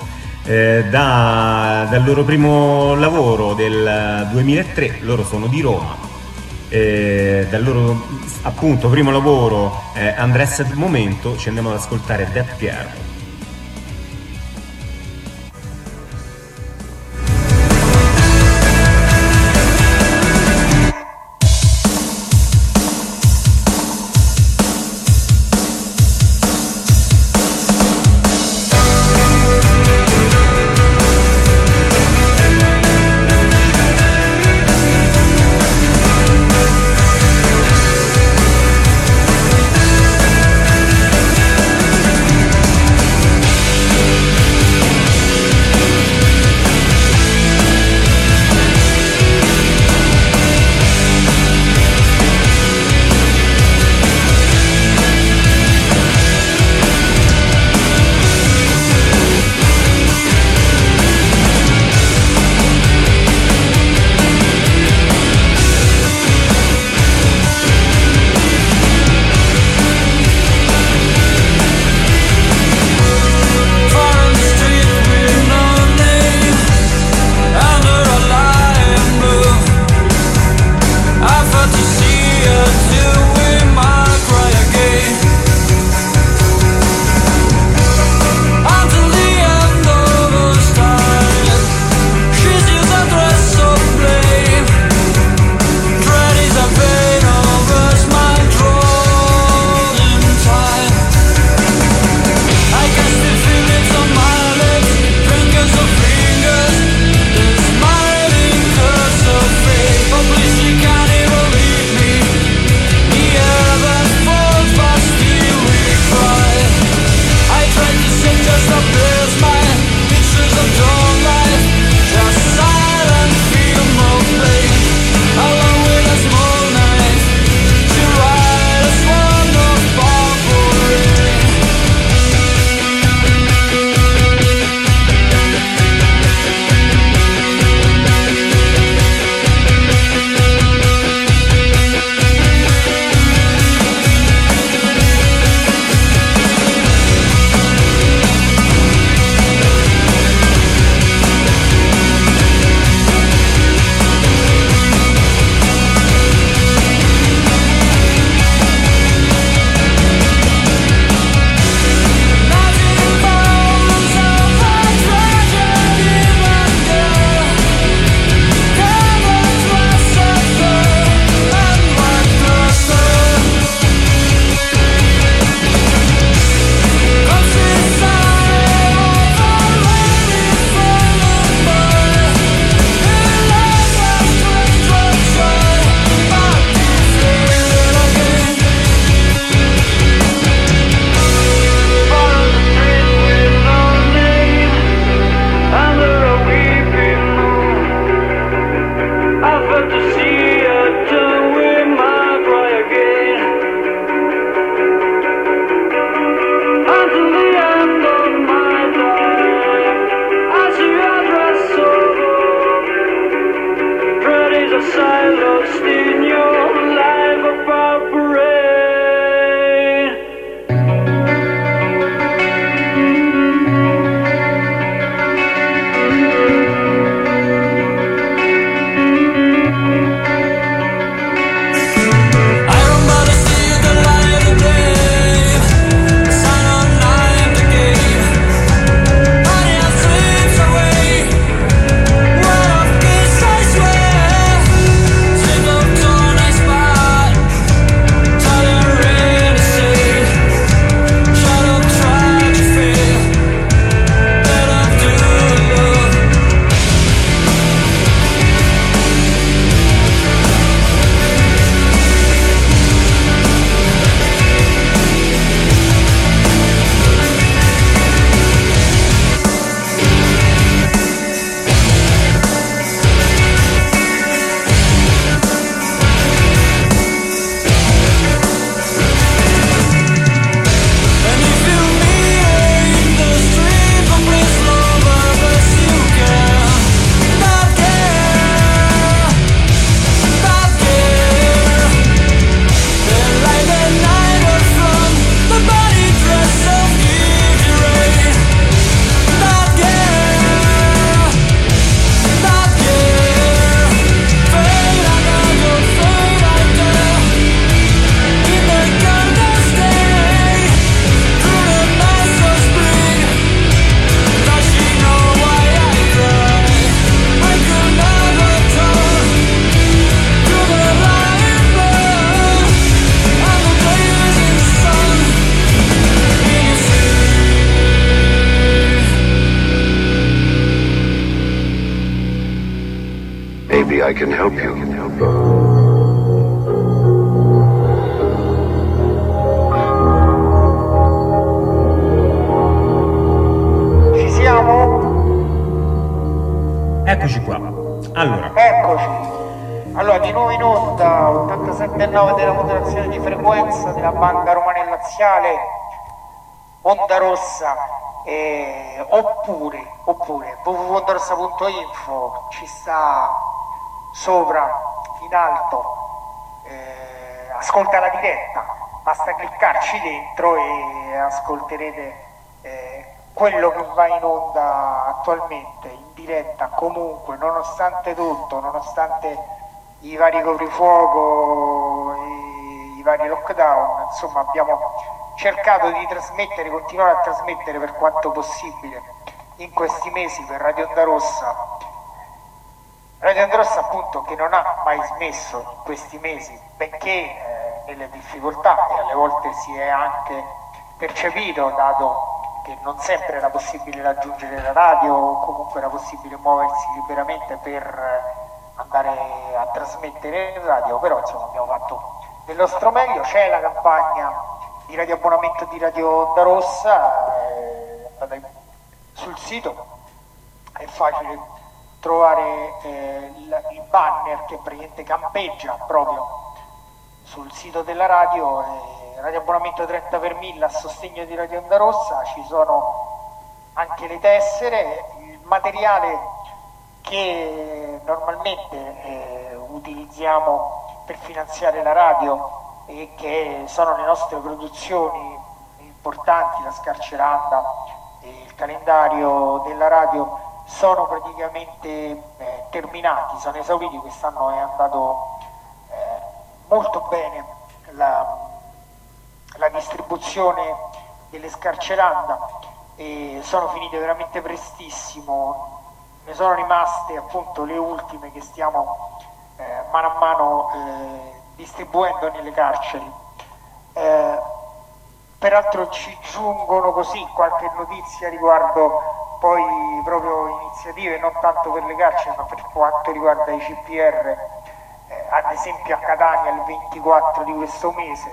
Speaker 3: dal loro primo lavoro del 2003, loro sono di Roma. Dal loro appunto primo lavoro Undressed Momento ci andiamo ad ascoltare Death Pierre.
Speaker 4: I can help you.
Speaker 2: Ci siamo?
Speaker 3: Eccoci qua. Allora,
Speaker 2: Eccoci. Allora, di nuovo in onda, 87,9 della modulazione di frequenza della banda romana e laziale, Onda Rossa, oppure www.ondarossa.info, ci sta sopra, in alto, ascolta la diretta, basta cliccarci dentro e ascolterete quello che va in onda attualmente, in diretta, comunque, nonostante tutto, nonostante i vari coprifuoco e i vari lockdown, insomma abbiamo cercato di trasmettere, continuare a trasmettere per quanto possibile in questi mesi per Radio Onda Rossa. Radio Onda Rossa appunto che non ha mai smesso in questi mesi, benché nelle difficoltà, e alle volte si è anche percepito, dato che non sempre era possibile raggiungere la radio o comunque era possibile muoversi liberamente per andare a trasmettere in radio, però insomma abbiamo fatto del nostro meglio. C'è la campagna di radioabbonamento di Radio Onda Rossa, andate sul sito, è facile trovare il banner che praticamente campeggia proprio sul sito della radio, radioabbonamento 30 per 1000 a sostegno di Radio Onda Rossa. Ci sono anche le tessere, il materiale che normalmente utilizziamo per finanziare la radio e che sono le nostre produzioni importanti, la Scarceranda e il calendario della radio, sono praticamente terminati, sono esauriti. Quest'anno è andato molto bene la distribuzione delle Scarceranda e sono finite veramente prestissimo. Ne sono rimaste appunto le ultime che stiamo mano a mano distribuendo nelle carceri. Peraltro ci giungono così qualche notizia riguardo poi proprio iniziative non tanto per le carceri ma per quanto riguarda i CPR, ad esempio a Catania il 24 di questo mese.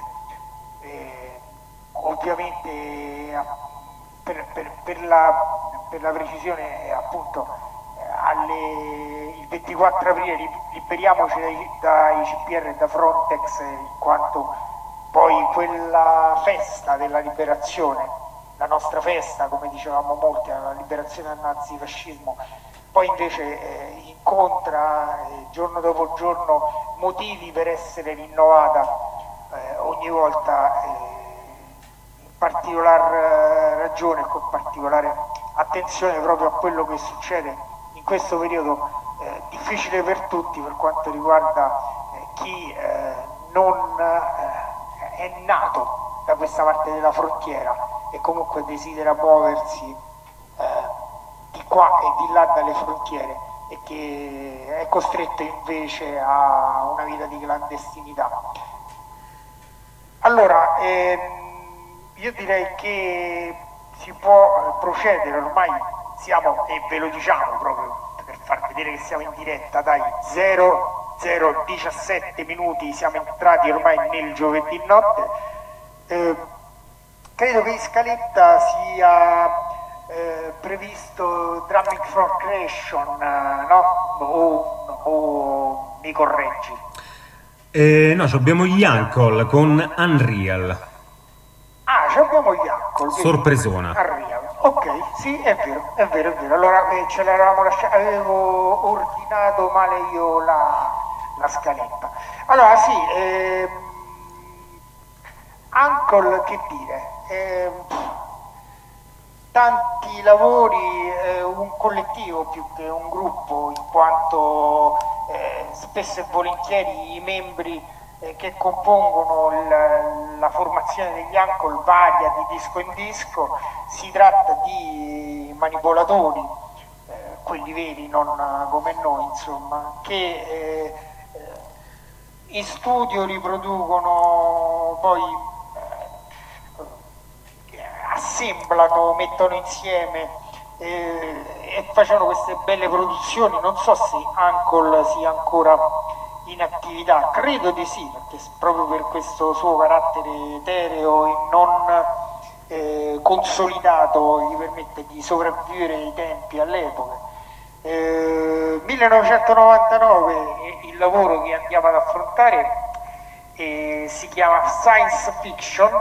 Speaker 2: Ovviamente per la precisione appunto il 24 aprile liberiamoci dai CPR e da Frontex, in quanto poi quella festa della liberazione, la nostra festa, come dicevamo molti, la liberazione dal nazifascismo, poi invece incontra giorno dopo giorno motivi per essere rinnovata ogni volta, in particolar ragione e con particolare attenzione proprio a quello che succede in questo periodo difficile per tutti, per quanto riguarda chi non è nato da questa parte della frontiera e comunque desidera muoversi di qua e di là dalle frontiere e che è costretto invece a una vita di clandestinità. Allora, io direi che si può procedere, ormai siamo, e ve lo diciamo proprio per far vedere che siamo in diretta, dai, 00:17 minuti, siamo entrati ormai nel giovedì notte. Credo che in scaletta sia previsto Drumming for Creation, no? O mi correggi?
Speaker 3: no, abbiamo gli Uncle con Unreal.
Speaker 2: Ah, ci abbiamo gli Uncle.
Speaker 3: Sorpresona.
Speaker 2: Unreal. Ok, sì, è vero. Allora ce l'eravamo lasciata, avevo ordinato male io la scaletta. Allora sì, Uncle, che dire, tanti lavori, un collettivo più che un gruppo, in quanto spesso e volentieri i membri che compongono la formazione degli Uncle varia di disco in disco. Si tratta di manipolatori, quelli veri, non come noi, insomma, che in studio riproducono, poi assemblano, mettono insieme e facevano queste belle produzioni. Non so se Uncle sia ancora in attività, credo di sì, perché proprio per questo suo carattere etereo e non consolidato gli permette di sopravvivere ai tempi, all'epoca. 1999 il lavoro che andiamo ad affrontare si chiama Science Fiction,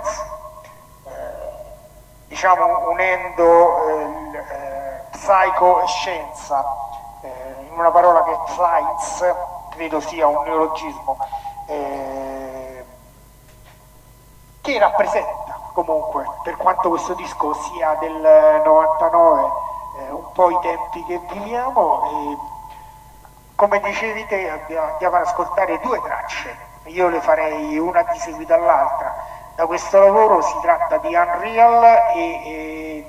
Speaker 2: diciamo unendo psycho e scienza in una parola che è science, credo sia un neologismo, che rappresenta comunque, per quanto questo disco sia del 99, un po' i tempi che viviamo. E come dicevi te, andiamo ad ascoltare due tracce, io le farei una di seguito all'altra. Da questo lavoro si tratta di Unreal e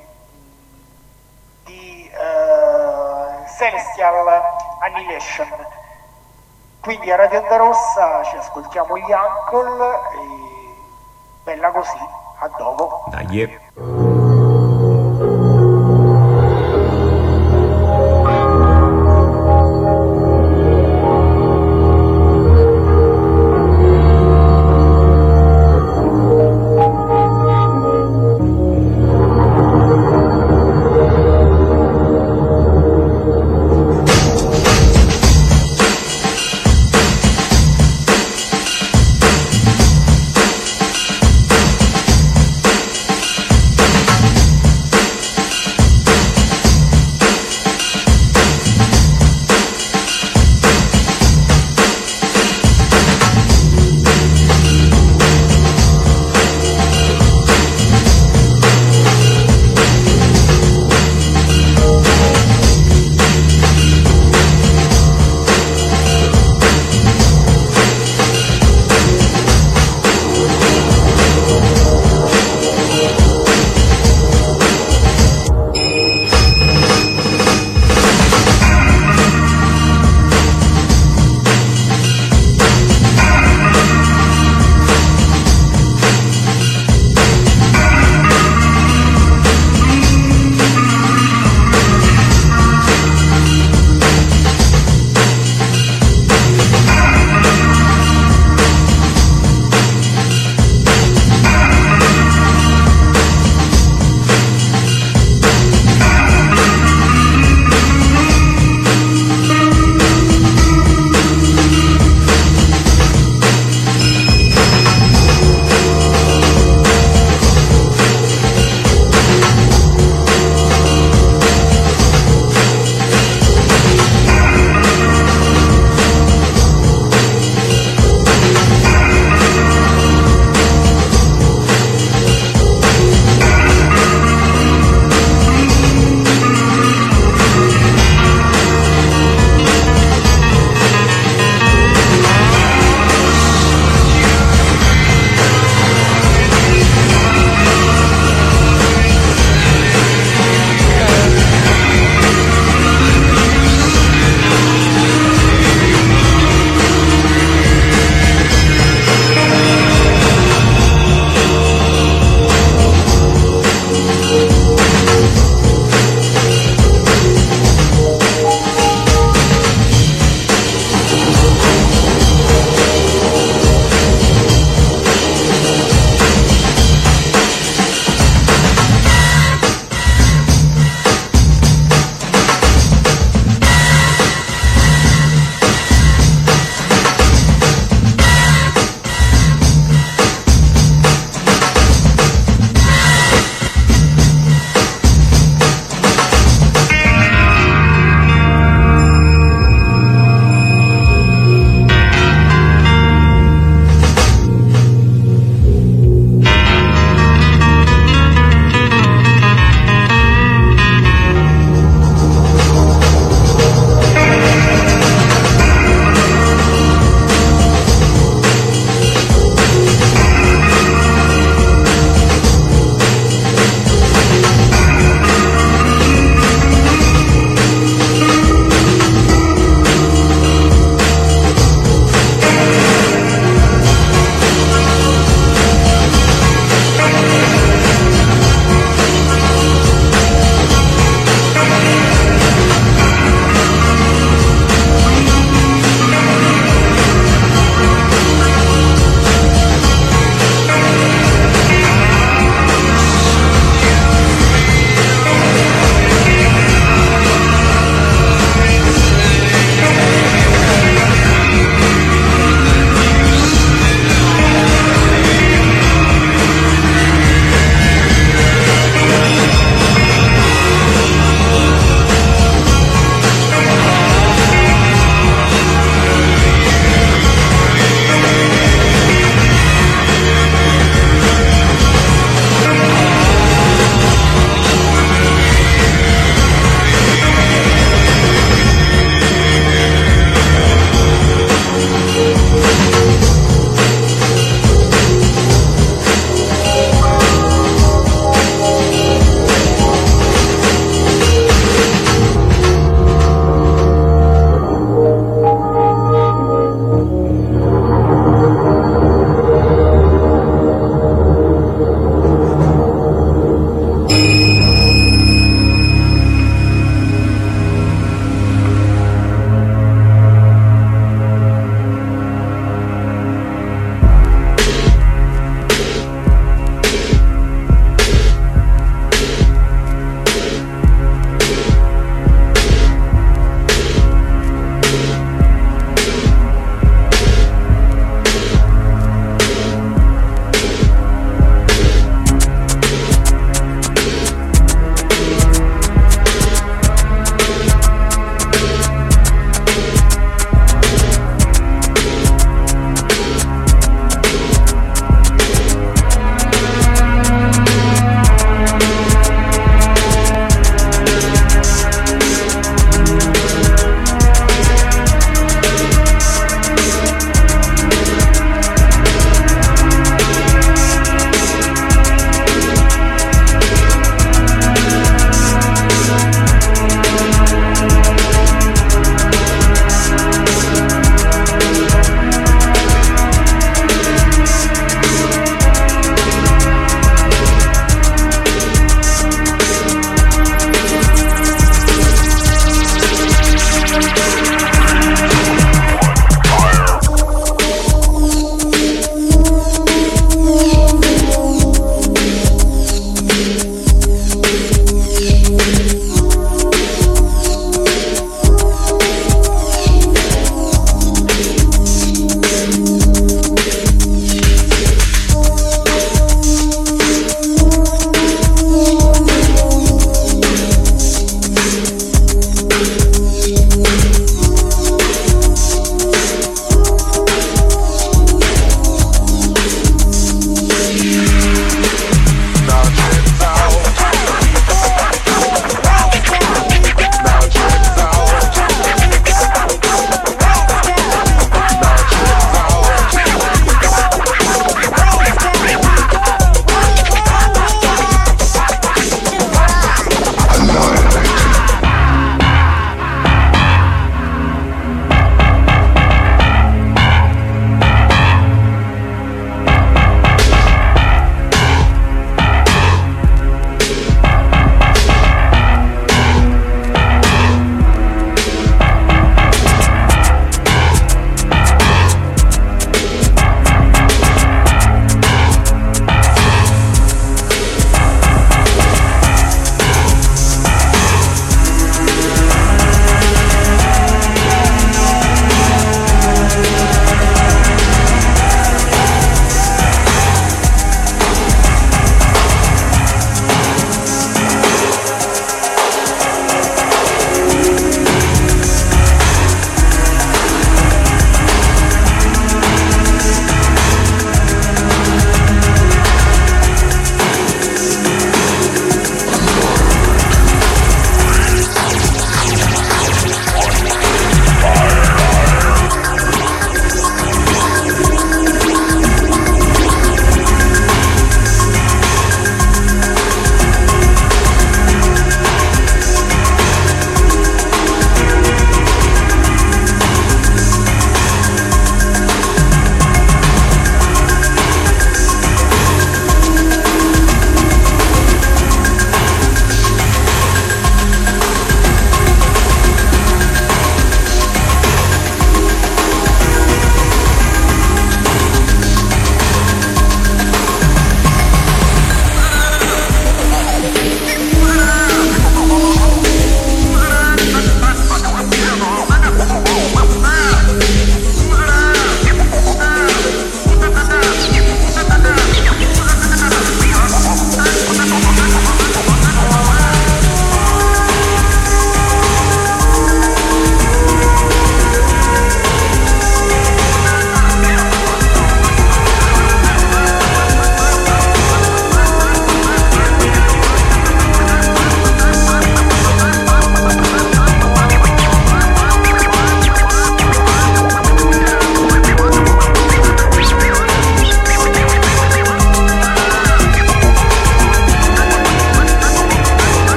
Speaker 2: di Celestial Annihilation. Quindi a Radio Onda Rossa ci ascoltiamo gli Uncle e bella così, a dopo.
Speaker 3: Dai.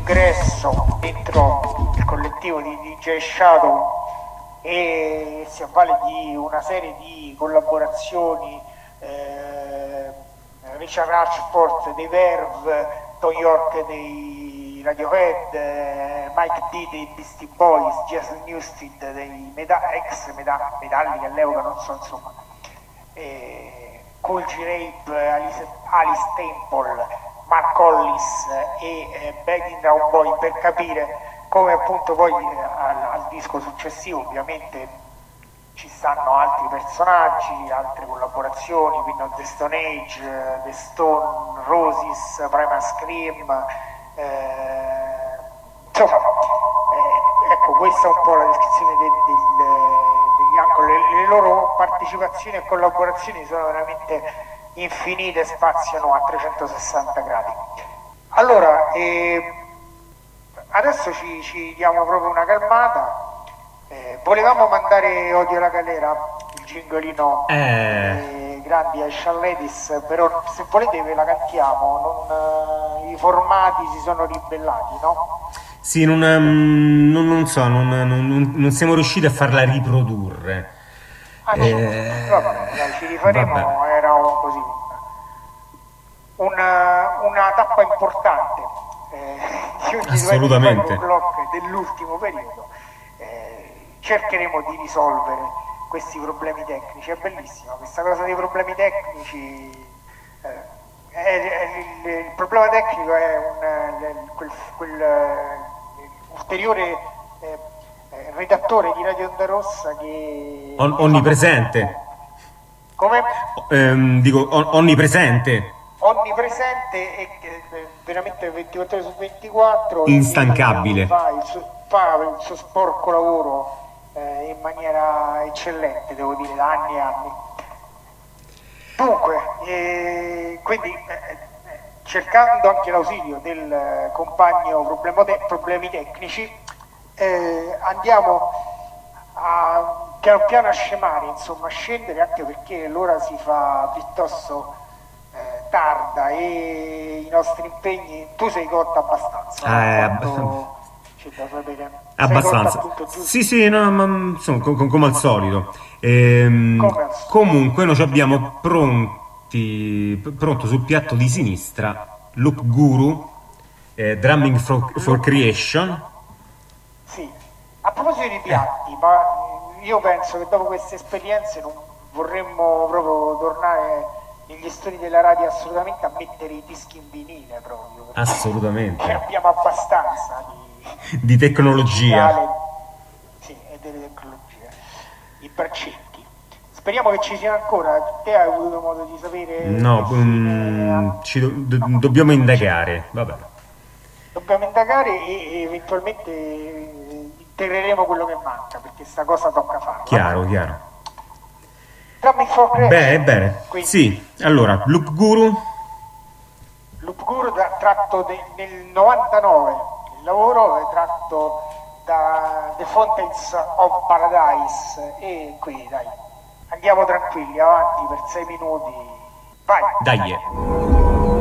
Speaker 2: ingresso dentro il collettivo di DJ Shadow e si avvale di una serie di collaborazioni, Richard Ashford dei Verve, Tom York dei Radiohead, Mike D dei Beastie Boys, Jason Newsted dei ex Metallica all'epoca, non so, insomma, Cool G Rape, Alice Temple, Mark Hollis e Begging Down Boy, per capire come appunto poi al disco successivo ovviamente ci stanno altri personaggi, altre collaborazioni, Queen of the Stone Age, The Stone Roses, Primal Scream, insomma, ecco, questa è un po' la descrizione degli Uncle. Le loro partecipazioni e collaborazioni sono veramente infinite, spaziano a 360 gradi. Allora, adesso ci diamo proprio una calmata. Volevamo mandare Odio alla galera, il gingolino grandi ai Shalledis, però se volete ve la cantiamo, i formati si sono ribellati, no?
Speaker 3: Sì, non so, non siamo riusciti a farla riprodurre.
Speaker 2: Vabbè, dai, ci rifaremo,
Speaker 3: vabbè.
Speaker 2: era così una tappa importante di ogni
Speaker 3: Assolutamente.
Speaker 2: blog dell'ultimo periodo. Cercheremo di risolvere questi problemi tecnici. È bellissima questa cosa dei problemi tecnici. Il problema tecnico è quel ulteriore redattore di Radio Onda Rossa che
Speaker 3: Onnipresente.
Speaker 2: come?
Speaker 3: Dico onnipresente.
Speaker 2: Onnipresente e veramente 24 ore su 24,
Speaker 3: Instancabile.
Speaker 2: fa il suo sporco lavoro in maniera eccellente, devo dire, da anni e anni. Dunque, quindi cercando anche l'ausilio del compagno problemi tecnici, andiamo piano piano a scemare, insomma a scendere, anche perché l'ora si fa piuttosto tarda e i nostri impegni. Tu sei cotta abbastanza, quanto c'è da sapere?
Speaker 3: Abbastanza.
Speaker 2: Sei cotta, appunto,
Speaker 3: Sì, no, ma insomma, come al solito. Comunque noi abbiamo pronto sul piatto di sinistra Loop Guru, Drumming for Creation.
Speaker 2: Sì. A proposito di piatti, ma io penso che dopo queste esperienze non vorremmo proprio tornare negli studi della radio assolutamente a mettere i dischi in vinile proprio, perché
Speaker 3: Assolutamente.
Speaker 2: abbiamo abbastanza
Speaker 3: Di tecnologia.
Speaker 2: digitale, sì, e delle tecnologie, i braccetti. Speriamo che ci sia ancora. Te hai avuto modo di sapere?
Speaker 3: No,
Speaker 2: che fine
Speaker 3: dobbiamo indagare. Vabbè.
Speaker 2: dobbiamo indagare e eventualmente integreremo quello che manca, perché sta cosa tocca farla.
Speaker 3: Chiaro.
Speaker 2: Drumming for Creation.
Speaker 3: Bene.
Speaker 2: Quindi,
Speaker 3: Sì, allora, Loop Guru.
Speaker 2: Loop Guru tratto nel 99, il lavoro è tratto da The Fountains of Paradise, e qui dai, andiamo tranquilli avanti per 6 minuti, vai!
Speaker 3: Dai.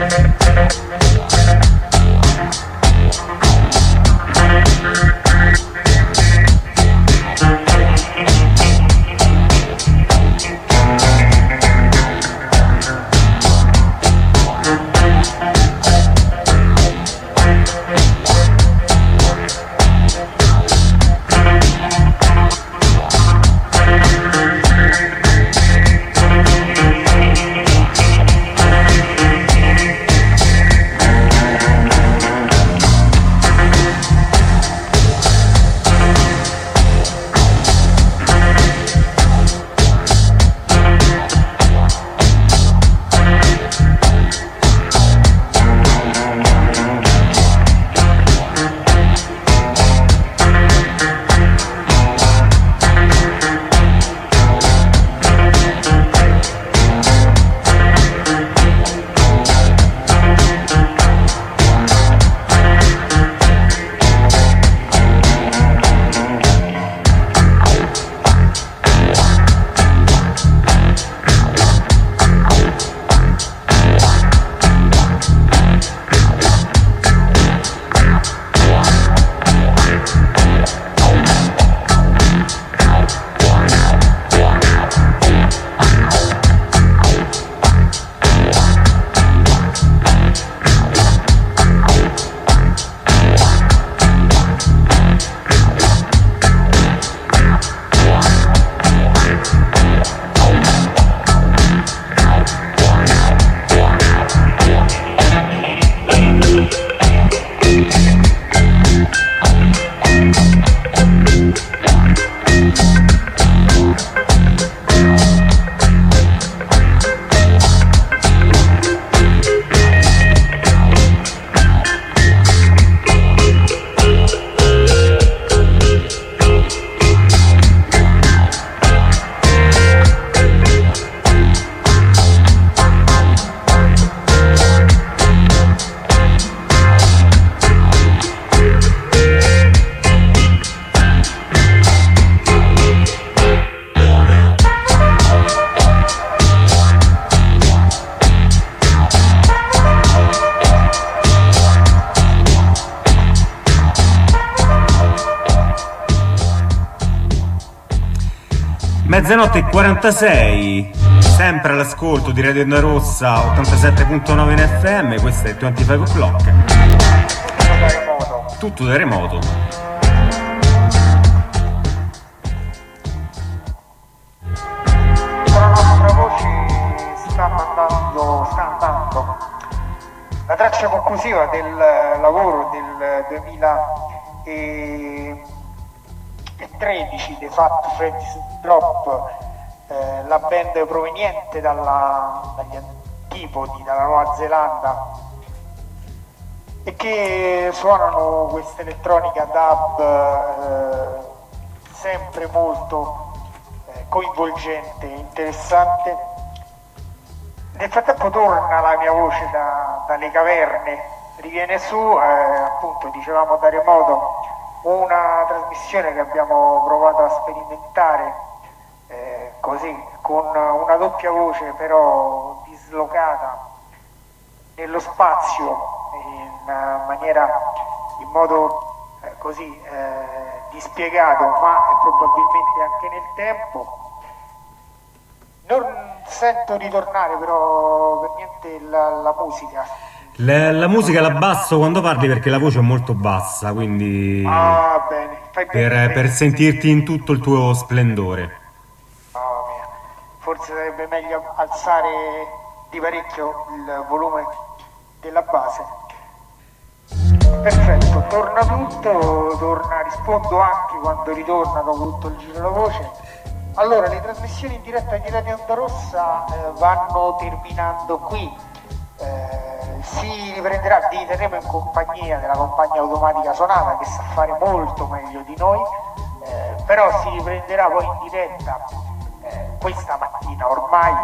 Speaker 3: Mezzanotte e 46, sempre all'ascolto di Radio Onda Rossa 87.9 in FM, questo è 25 O'Clock.
Speaker 2: Da remoto.
Speaker 3: Tutto da remoto.
Speaker 2: La nostra voce sta andando. La traccia conclusiva del lavoro del 2013 dei Fat Freddy's Drop, la band proveniente dagli antipodi, dalla Nuova Zelanda, e che suonano questa elettronica dub sempre molto coinvolgente, interessante. Nel frattempo torna la mia voce dalle caverne, riviene su, appunto dicevamo da remoto, una trasmissione che abbiamo provato a sperimentare così, con una doppia voce però dislocata nello spazio in modo così dispiegato, ma probabilmente anche nel tempo. Non sento ritornare però per niente la musica.
Speaker 3: La musica la abbasso quando parli perché la voce è molto bassa, quindi
Speaker 2: Bene, fai bene.
Speaker 3: per sentirti in tutto il tuo splendore.
Speaker 2: Mamma mia. Forse sarebbe meglio alzare di parecchio il volume della base. Perfetto, torna tutto, rispondo anche quando ritorna dopo tutto il giro della voce. Allora, le trasmissioni in diretta di Radio Onda Rossa vanno terminando qui. Si riprenderà, vi terremo in compagnia della compagnia automatica Sonata, che sa fare molto meglio di noi, però si riprenderà poi in diretta questa mattina ormai,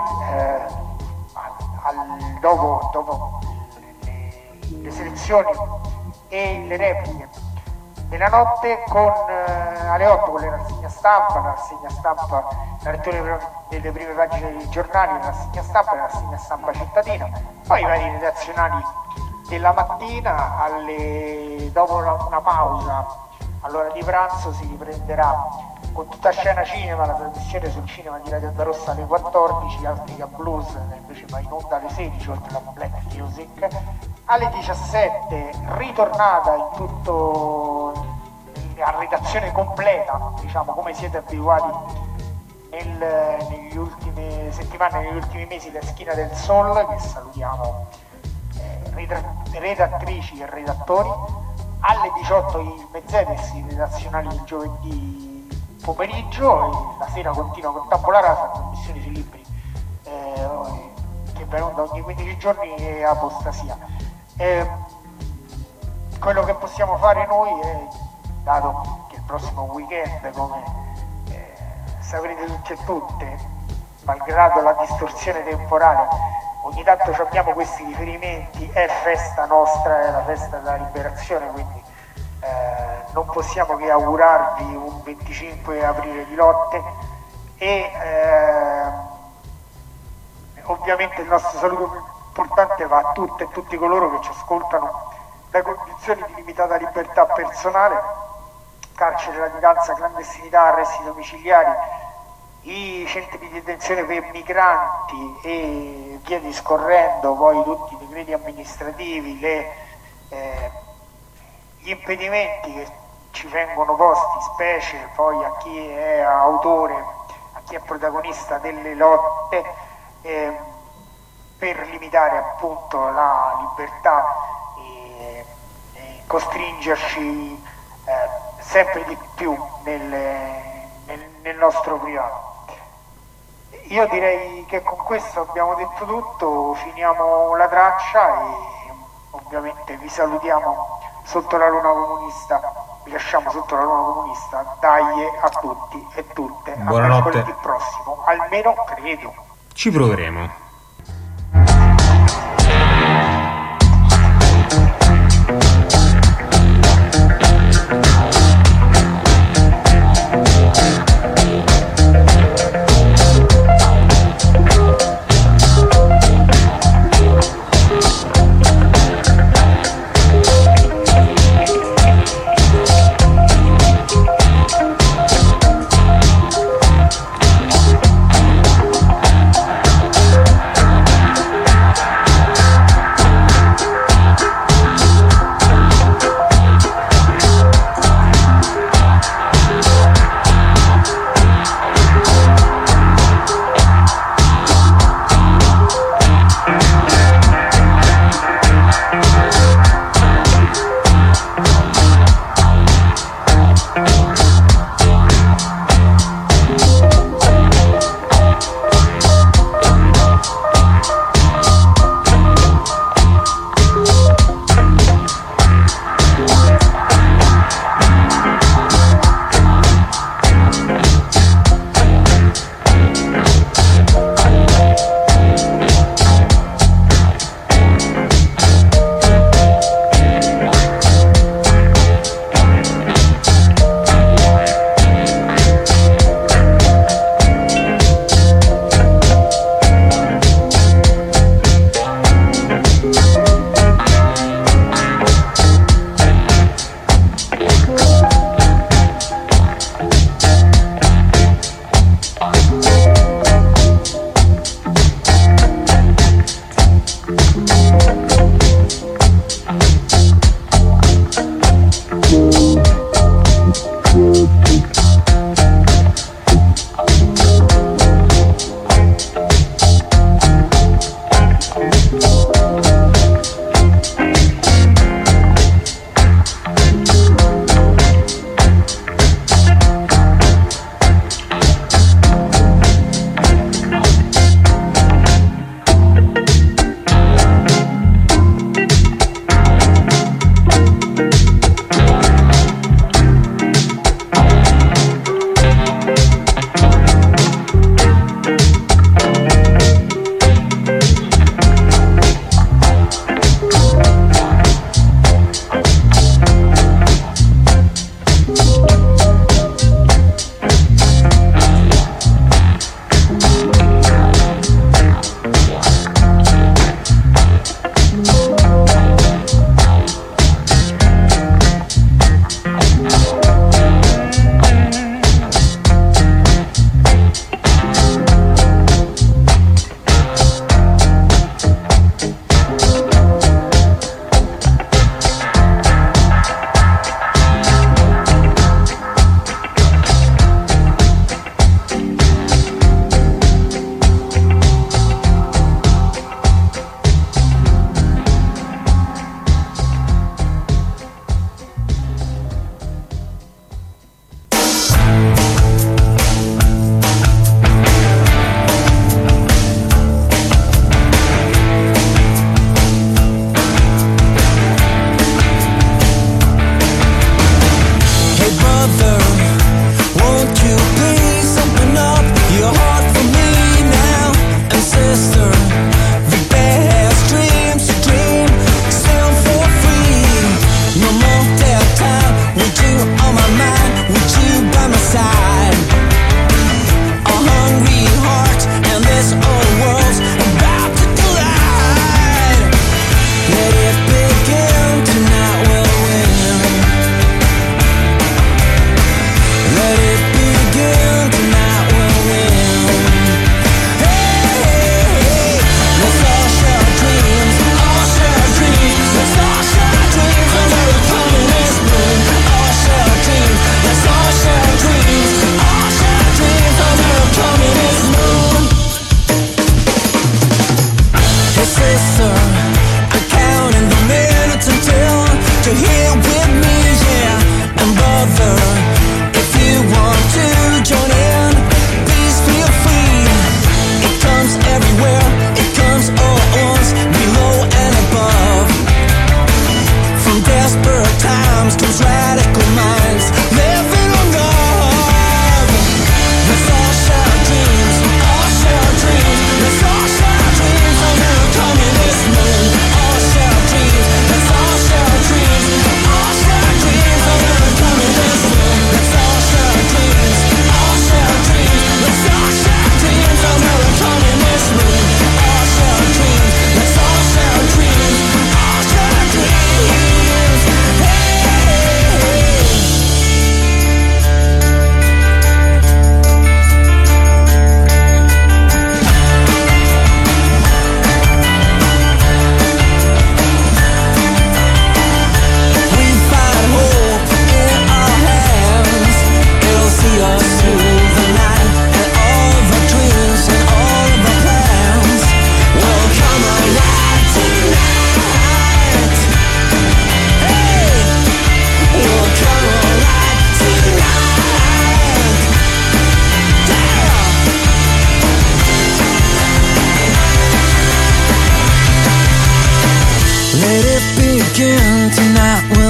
Speaker 2: dopo le selezioni e le repliche della notte con alle 8 con la rassegna stampa, la lettura delle prime pagine dei giornali, la rassegna stampa cittadina, poi i vari redazionali della mattina, dopo una pausa all'ora di pranzo si riprenderà con Tutta Scena Cinema, la trasmissione sul cinema di Radio Onda Rossa alle 14, Africa Blues invece va in onda alle 16 oltre alla Black Music, alle 17 ritornata in tutto a redazione completa, diciamo come siete abituati negli ultime settimane, negli ultimi mesi, la Schina del Sol, che salutiamo, redattrici e redattori. Alle 18 il Mezzedes, i redazionali del giovedì pomeriggio, e la sera continua con Tabula Rasa, trasmissioni sui libri che va in onda ogni 15 giorni, e Apostasia. Quello che possiamo fare noi è, dato che il prossimo weekend, come saprete tutti e tutte, malgrado la distorsione temporale, ogni tanto abbiamo questi riferimenti, è festa nostra, è la festa della liberazione, quindi non possiamo che augurarvi un 25 aprile di lotte e ovviamente il nostro saluto più importante va a tutte e tutti coloro che ci ascoltano da condizioni di limitata libertà personale, carcere, latitanza, clandestinità, arresti domiciliari, i centri di detenzione per migranti e via discorrendo, poi tutti i decreti amministrativi, gli impedimenti che ci vengono posti, specie poi a chi è autore, a chi è protagonista delle lotte, per limitare appunto la libertà e costringerci sempre di più nel nostro privato. Io direi che con questo abbiamo detto tutto, finiamo la traccia e ovviamente vi salutiamo sotto la luna comunista, vi lasciamo sotto la luna comunista, dai a tutti e tutte,
Speaker 3: buonanotte.
Speaker 2: A mercoledì prossimo, almeno credo.
Speaker 3: Ci proveremo.
Speaker 1: Let it begin tonight. We'll